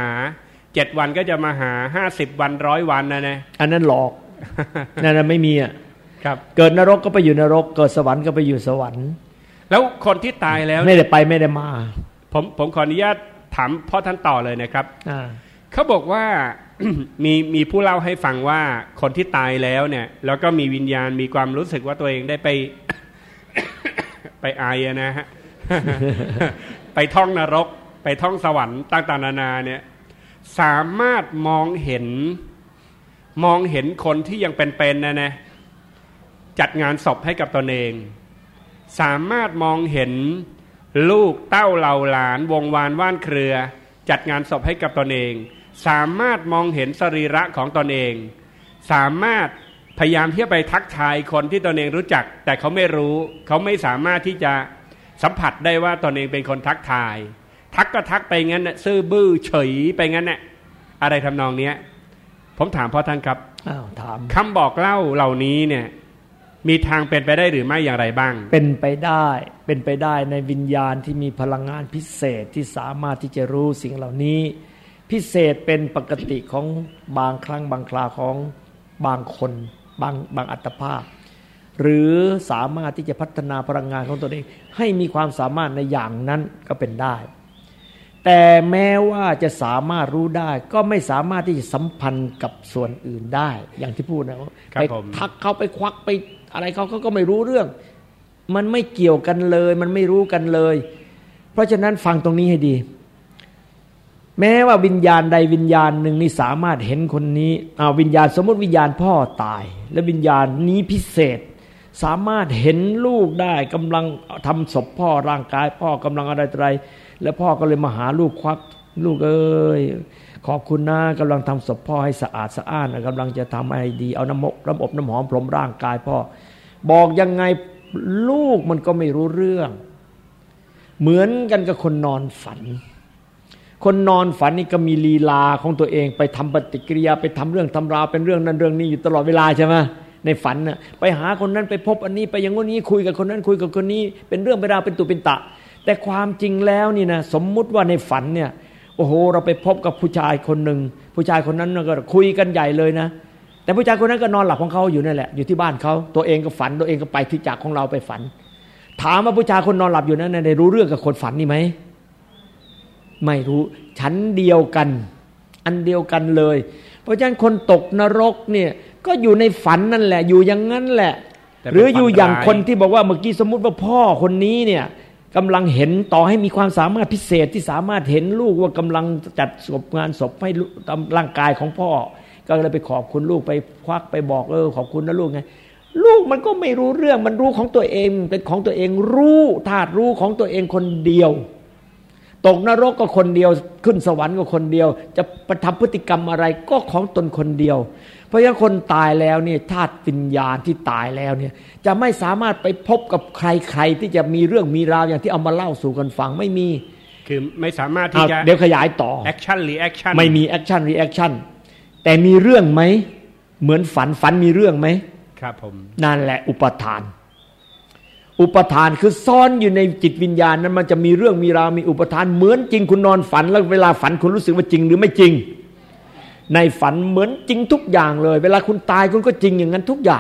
7วันก็จะมาหา50วัน100วันนะอันนั้นหลอกนั่นไม่มีอ่ะครับเกิดนรกก็ไปอยู่นรกเกิดสวรรค์ก็ไปอยู่สวรรค์แล้วคนที่ตายแล้วไม่ได้ไปไม่ได้มาผมขออนุญาตถามพ่อท่านต่อเลยนะครับเขาบอกว่า มีผู้เล่าให้ฟังว่าคนที่ตายแล้วเนี่ยแล้วก็มีวิญญาณมีความรู้สึกว่าตัวเองได้ไป ไปอายนะฮะ ไปท่องนรกไปท่องสวรรค์ต่างๆนานาเนี่ยสามารถมองเห็นคนที่ยังเป็นๆนะจัดงานศพให้กับตนเองสามารถมองเห็นลูกเต้าเหล่าหลานวงวานว่านเครือจัดงานศพให้กับตนเองสามารถมองเห็นสรีระของตนเองสามารถพยายามที่จะไปทักทายคนที่ตนเองรู้จักแต่เขาไม่รู้เขาไม่สามารถที่จะสัมผัสได้ว่าตนเองเป็นคนทักทายทักก็ทักไปงั้นน่ะซื่อบื้อเฉยไปงั้นน่ะอะไรทำนองเนี้ยผมถามพ่อท่านครับถามคำบอกเล่าเหล่านี้เนี่ยมีทางเป็นไปได้หรือไม่อย่างไรบ้างเป็นไปได้ในวิญญาณที่มีพลังงานพิเศษที่สามารถที่จะรู้สิ่งเหล่านี้พิเศษเป็นปกติของบางครั้งบางคราวของบางคนบางอัตภาพหรือสามารถที่จะพัฒนาพลังงานของตัวเองให้มีความสามารถในอย่างนั้นก็เป็นได้แต่แม้ว่าจะสามารถรู้ได้ก็ไม่สามารถที่จะสัมพันธ์กับส่วนอื่นได้อย่างที่พูดนะไปทักเขาไปควักไปอะไรเขาก็ไม่รู้เรื่องมันไม่เกี่ยวกันเลยมันไม่รู้กันเลยเพราะฉะนั้นฟังตรงนี้ให้ดีแม้ว่าวิญญาณใดวิญญาณหนึ่งนี่สามารถเห็นคนนี้วิญญาณสมมติวิญญาณพ่อตายและวิญญาณนี้พิเศษสามารถเห็นลูกได้กำลังทำศพพ่อร่างกายพ่อกำลังอะไรแล้วพ่อก็เลยมาหาลูกควักลูกเอ้ยขอบคุณนะกำลังทำศพพ่อให้สะอาดสะอ้านกำลังจะทำอะไรดีเอาน้ำอบน้ำหอมพรมร่างกายพ่อบอกยังไงลูกมันก็ไม่รู้เรื่องเหมือนกันกับคนนอนฝันคนนอนฝันนี่ก็มีลีลาของตัวเองไปทำปฏิกิริยาไปทำเรื่องทำราวเป็นเรื่องนั้นเรื่องนี้อยู่ตลอดเวลาใช่ไหมในฝันน่ะไปหาคนนั้นไปพบอันนี้ไปอย่างงี้นี้คุยกับคนนั้นคุยกับคนนี้เป็นเรื่องเป็นราวเป็นตุเป็นตะแต่ความจริงแล้วนี่นะสมมุติว่าในฝันเนี่ยโอ้โหเราไปพบกับผู้ชายคนหนึ่งผู้ชายคนนั้นก็คุยกันใหญ่เลยนะแต่ผู้ชายคนนั้นก็นอนหลับของเขาอยู่นั่นแหละอยู่ที่บ้านเขาตัวเองก็ฝันตัวเองก็ไปที่จากของเราไปฝันถามว่าผู้ชายคนนอนหลับอยู่นั้นได้รู้เรื่องกับคนฝันนี่ไหมไม่รู้ชั้นเดียวกันอันเดียวกันเลยเพราะฉะนั้นคนตกนรกเนี่ยก็อยู่ในฝันนั่นแหละอยู่อย่างนั้นแหละหรืออยู่อย่างคนที่บอกว่าเมื่อกี้สมมุติว่าพ่อคนนี้เนี่ยกำลังเห็นต่อให้มีความสามารถพิเศษที่สามารถเห็นลูกว่ากำลังจัดงานศพให้ร่างกายของพ่อก็เลยไปขอบคุณลูกไปควักไปบอกขอบคุณนะลูกไงลูกมันก็ไม่รู้เรื่องมันรู้ของตัวเองเป็นของตัวเองรู้ธาตุรู้ของตัวเองคนเดียวตกนรกก็คนเดียวขึ้นสวรรค์ก็คนเดียวจะทำพฤติกรรมอะไรก็ของตนคนเดียวเพราะฉะนั้นคนตายแล้วเนี่ยธาตุวิญญาณที่ตายแล้วเนี่ยจะไม่สามารถไปพบกับใครๆที่จะมีเรื่องมีราวอย่างที่เอามาเล่าสู่กันฟังไม่มีคือไม่สามารถที่จะเดี๋ยวขยายต่อ action reaction ไม่มี action reaction แต่มีเรื่องไหมเหมือนฝันมีเรื่องไหมครับผมนั่นแหละอุปทานคือซ่อนอยู่ในจิตวิญญาณนั้นมันจะมีเรื่องมีราวมีอุปทานเหมือนจริงคุณนอนฝันแล้วเวลาฝันคุณรู้สึกว่าจริงหรือไม่จริงในฝันเหมือนจริงทุกอย่างเลยเวลาคุณตายคุณก็จริงอย่างนั้นทุกอย่าง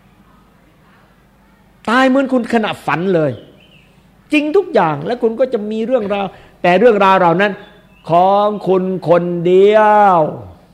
ตายเหมือนคุณขณะฝันเลยจริงทุกอย่างแล้วคุณก็จะมีเรื่องราวแต่เรื่องราวเหล่านั้นของคุณคนเดียว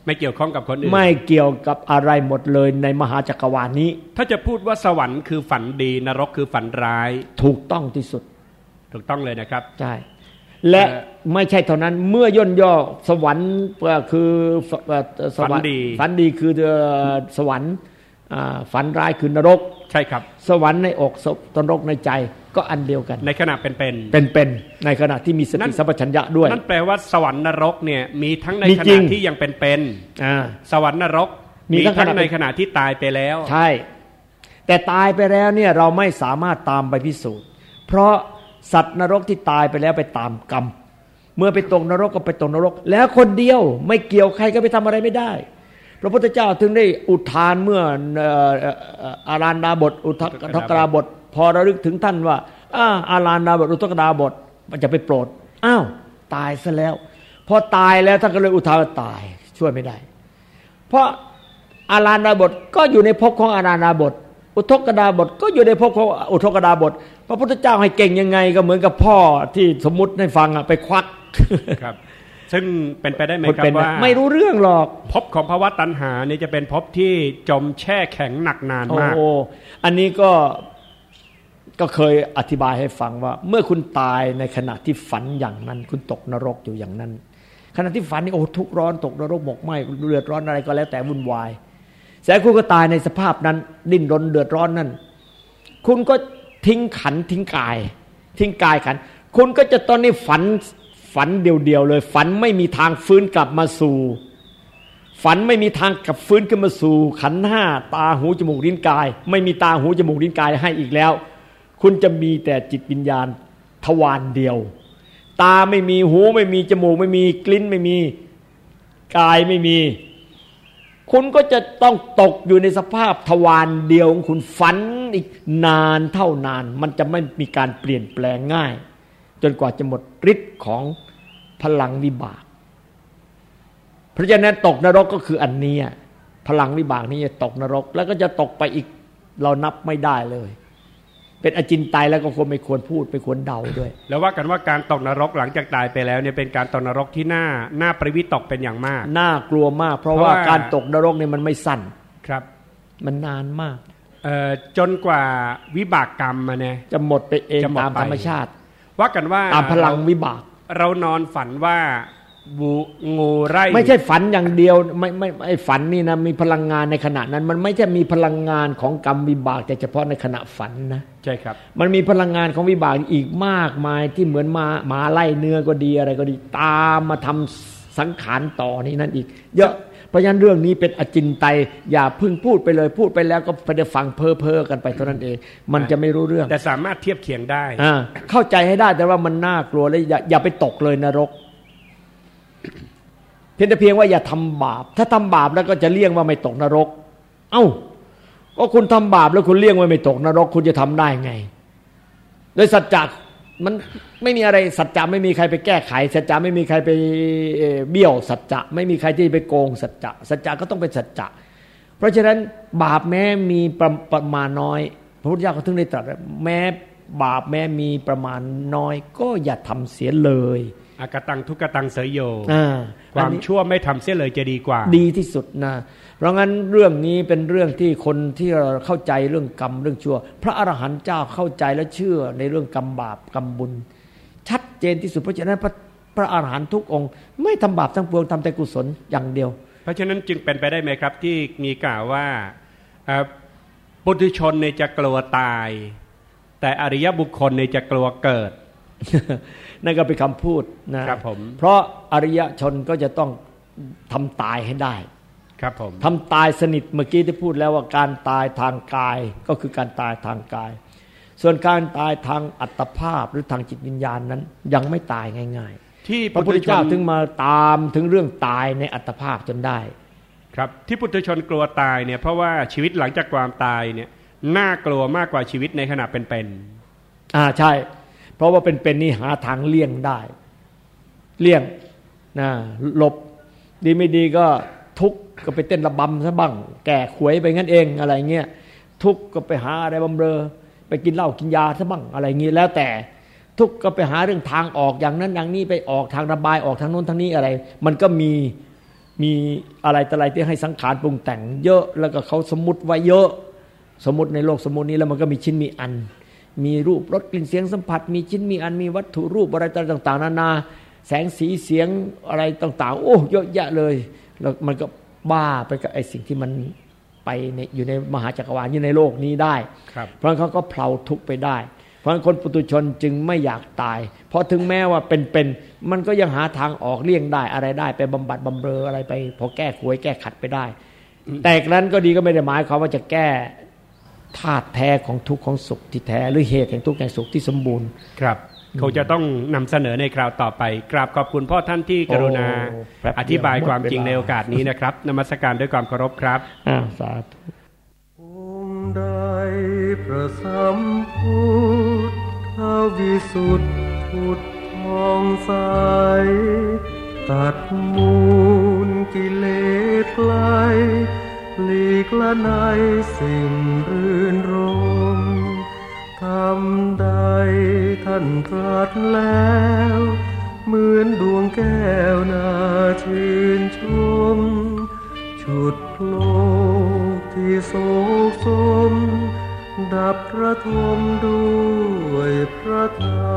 ไม่เกี่ยวข้องกับคนอื่นไม่เกี่ยวกับอะไรหมดเลยในมหาจักรวาลนี้ถ้าจะพูดว่าสวรรค์คือฝันดีนรกคือฝันร้ายถูกต้องที่สุดถูกต้องเลยนะครับใช่และไม่ใช่เท่านั้นเมื่อย่นย่อสวรรค์คือสวรรค์ฝันดีคือสวรรค์ฝันร้ายคือนรกใช่ครับสวรรค์ในอกนรกในใจก็อันเดียวกันในขณะเป็นในขณะที่มีสติสัมปชัญญะด้วยนั่นแปลว่าสวรรค์นรกเนี่ยมีทั้งในขณะที่ยังเป็นสวรรค์นรกมีทั้งในขณะที่ตายไปแล้วใช่แต่ตายไปแล้วเนี่ยเราไม่สามารถตามไปพิสูจน์เพราะสัตว์นรกที่ตายไปแล้วไปตามกรรมเมื่อไปตกนรกก็ไปตกนรกแล้วคนเดียวไม่เกี่ยวใครก็ไปทำอะไรไม่ได้พระพุทธเจ้าถึงได้อุทานเมื่ออารันดาบทอุทกดาบทพอระลึกถึงท่านว่าอารันดาบทอุทกดาบทมันจะไปโปรดอ้าวตายซะแล้วพอตายแล้วท่านก็เลยอุทานว่าตายช่วยไม่ได้เพราะอารันดาบทก็อยู่ในภพของอารันดาบทอุทกดาบทก็อยู่ในภพของอุทกดาบทพระพุทธเจ้าให้เก่งยังไงก็เหมือนกับพ่อที่สมมุติให้ฟังไปควักครับซึ่งเป็นไปได้ไหมครับว่าไม่รู้เรื่องหรอกภพของภาวะตัณหานี่จะเป็นภพที่จมแช่แข็งหนักนานมากอันนี้ก็เคยอธิบายให้ฟังว่าเมื่อคุณตายในขณะที่ฝันอย่างนั้นคุณตกนรกอยู่อย่างนั้นขณะที่ฝันนี่ทุกข์ร้อนตกนรกหมกไหม้เดือดร้อนอะไรก็แล้วแต่วุ่นวายแสดงคุณก็ตายในสภาพนั้นดิ้นรนเดือดร้อนนั่นคุณก็ทิ้งขันทิ้งกายขันคุณก็จะตอนนี้ฝันเดียวๆเลยฝันไม่มีทางฟื้นกลับมาสู่ฝันไม่มีทางกลับฟื้นขึ้นมาสู่ขันธ์ห้าตาหูจมูกลิ้นกายไม่มีตาหูจมูกลิ้นกายให้อีกแล้วคุณจะมีแต่จิตวิญญาณทวารเดียวตาไม่มีหูไม่มีจมูกไม่มีกลิ่นไม่มีกายไม่มีคุณก็จะต้องตกอยู่ในสภาพทวารเดียวของคุณฝันอีกนานเท่านานมันจะไม่มีการเปลี่ยนแปลงง่ายจนกว่าจะหมดฤทธิ์ของพลังวิบากเพราะฉะนั้นตกนรกก็คืออันนี้พลังวิบากนี้จะตกนรกแล้วก็จะตกไปอีกเรานับไม่ได้เลยเป็นอจินไตยแล้วก็ควรไม่ควรพูดไม่ควรเดาด้วยแล้วว่ากันว่าการตกนรกหลังจากตายไปแล้วเนี่ยเป็นการตกนรกที่น่าปริวิตกเป็นอย่างมากน่ากลัวมากเพราะว่าการตกนรกเนี่ยมันไม่สั้นครับมันนานมากจนกว่าวิบากกรรมเนี่ยจะหมดไปเองตามธรรมชาติว่ากันว่าตามพลังวิบากเรานอนฝันว่างูไร่ไม่ใช่ฝันอย่างเดียวไม่ไอ้ฝันนี่นะมีพลังงานในขณะนั้นมันไม่ใช่มีพลังงานของกรรมวิบากแต่เฉพาะในขณะฝันนะใช่ครับมันมีพลังงานของวิบากอีกมากมายที่เหมือนหมาไล่เนื้อก็ดีอะไรก็ดีตามมาทำสังขารต่อนี่นั่นอีกเยอะเพราะฉะนั้นเรื่องนี้เป็นอจินไตยอย่าเพิ่งพูดไปเลยพูดไปแล้วก็ไปได้ฟังเพ้อๆกันไปเท่านั้นเองมันจะไม่รู้เรื่องแต่สามารถเทียบเคียงได้เข้าใจให้ได้แต่ว่ามันน่ากลัวและอย่าไปตกเลยนรกเพียงว่าอย่าทำบาปถ้าทำบาปแล้วก็จะเลี่ยงว่าไม่ตกนรกก็คุณทำบาปแล้วคุณเลี่ยงว่าไม่ตกนรกคุณจะทำได้ไงโดยสัจจะมันไม่มีอะไรสัจจะไม่มีใครไปแก้ไขสัจจะไม่มีใครไปเบี้ยวสัจจะไม่มีใครที่ไปโกงสัจจะก็ต้องเป็นสัจจะเพราะฉะนั้นบาปแม้มีประมาณน้อยพระพุทธเจ้าก็ถึงได้ตรัสแม้บาปแม้มีประมาณน้อยก็อย่าทำเสียเลยอากตังทุกตังเสยโยความชั่วไม่ทำเสียเลยจะดีกว่าดีที่สุดนะเพราะงั้นเรื่องนี้เป็นเรื่องที่คนที่เข้าใจเรื่องกรรมเรื่องชั่วพระอรหันต์เจ้าเข้าใจและเชื่อในเรื่องกรรมบาปกรรมบุญชัดเจนที่สุดเพราะฉะนั้นพระอรหันต์ทุกองค์ไม่ทำบาปทั้งปวงทำแต่กุศลอย่างเดียวเพราะฉะนั้นจึงเป็นไปได้ไหมครับที่มีกล่าวว่าปุถุชนเนี่ยจะกลัวตายแต่อริยบุคคลเนี่ยจะกลัวเกิดนั่นก็เป็นคำพูดนะครับผมเพราะอริยชนก็จะต้องทำตายให้ได้ครับผมทำตายสนิทเมื่อกี้ที่พูดแล้วว่าการตายทางกายก็คือการตายทางกายส่วนการตายทางอัตภาพหรือทางจิตวิญญาณนั้นยังไม่ตายง่ายๆที่พระพุทธเจ้าถึงมาตามถึงเรื่องตายในอัตภาพจนได้ครับที่ปุถุชนกลัวตายเนี่ยเพราะว่าชีวิตหลังจากความตายเนี่ยน่ากลัวมากกว่าชีวิตในขณะเป็นใช่เพราะว่าเป็นนี่หาทางเลี่ยงได้เลี่ยงหลบดีไม่ดีก็ทุกข์ก็ไปเต้นระบำซะบ้างแก่ขวยไปงั้นเองอะไรเงี้ยทุกข์ก็ไปหาอะไรบำเรอไปกินเหล้ากินยาซะบ้างอะไรเงี้ยแล้วแต่ทุกข์ก็ไปหาเรื่องทางออกอย่างนั้นอย่างนี้ไปออกทางระบายออกทางโน้นทางนี้อะไรมันก็มีมีอะไรต่ออะไรที่ให้สังขารปรุงแต่งเยอะแล้วก็เขาสมมุติไว้เยอะสมมุติในโลกสมมุตินี้แล้วมันก็มีชิ้นมีอันมีรูปรสกลิ่นเสียงสัมผัสมีชิ้นมีอันมีวัตถุรูปอะไรต่างๆนานาแสงสีเสียงอะไรต่างๆโอ้เยอะแยะเลยแล้วมันก็บ้าไปกับไอ้สิ่งที่มันไปในอยู่ในมหาจักรวาลอยู่ในโลกนี้ได้เพราะเขาก็เผาทุกข์ไปได้เพราะคนปุถุชนจึงไม่อยากตายเพราะถึงแม้ว่าเป็นมันก็ยังหาทางออกเลี่ยงได้อะไรได้ไปบำบัดบำเรออะไรไปพอแก้ขวยแก้ขัดไปได้แต่นั้นก็ดีก็ไม่ได้หมายความว่าจะแก้ธาตุแท้ของทุกข์ของสุขที่แท้หรือเหตุแห่งทุกข์แห่งสุขที่สมบูรณ์ครับคงจะต้องนำเสนอในคราวต่อไปกราบขอบคุณพ่อท่านที่กรุณาอธิบายความจริงในโอกาสนี้นะครับนมัสการด้วยความเคารพครับสาธุองค์ใดพระสัมพุทธวิสุทธิพุทธทองใสตัดมูลกิเลสไกลหลีกละในสิ่งรื่นรมทำใดท่านตรัสแล้วเหมือนดวงแก้วน่าชื่นชมฉุดโลกที่โศกสมดับระทมด้วยพระทัย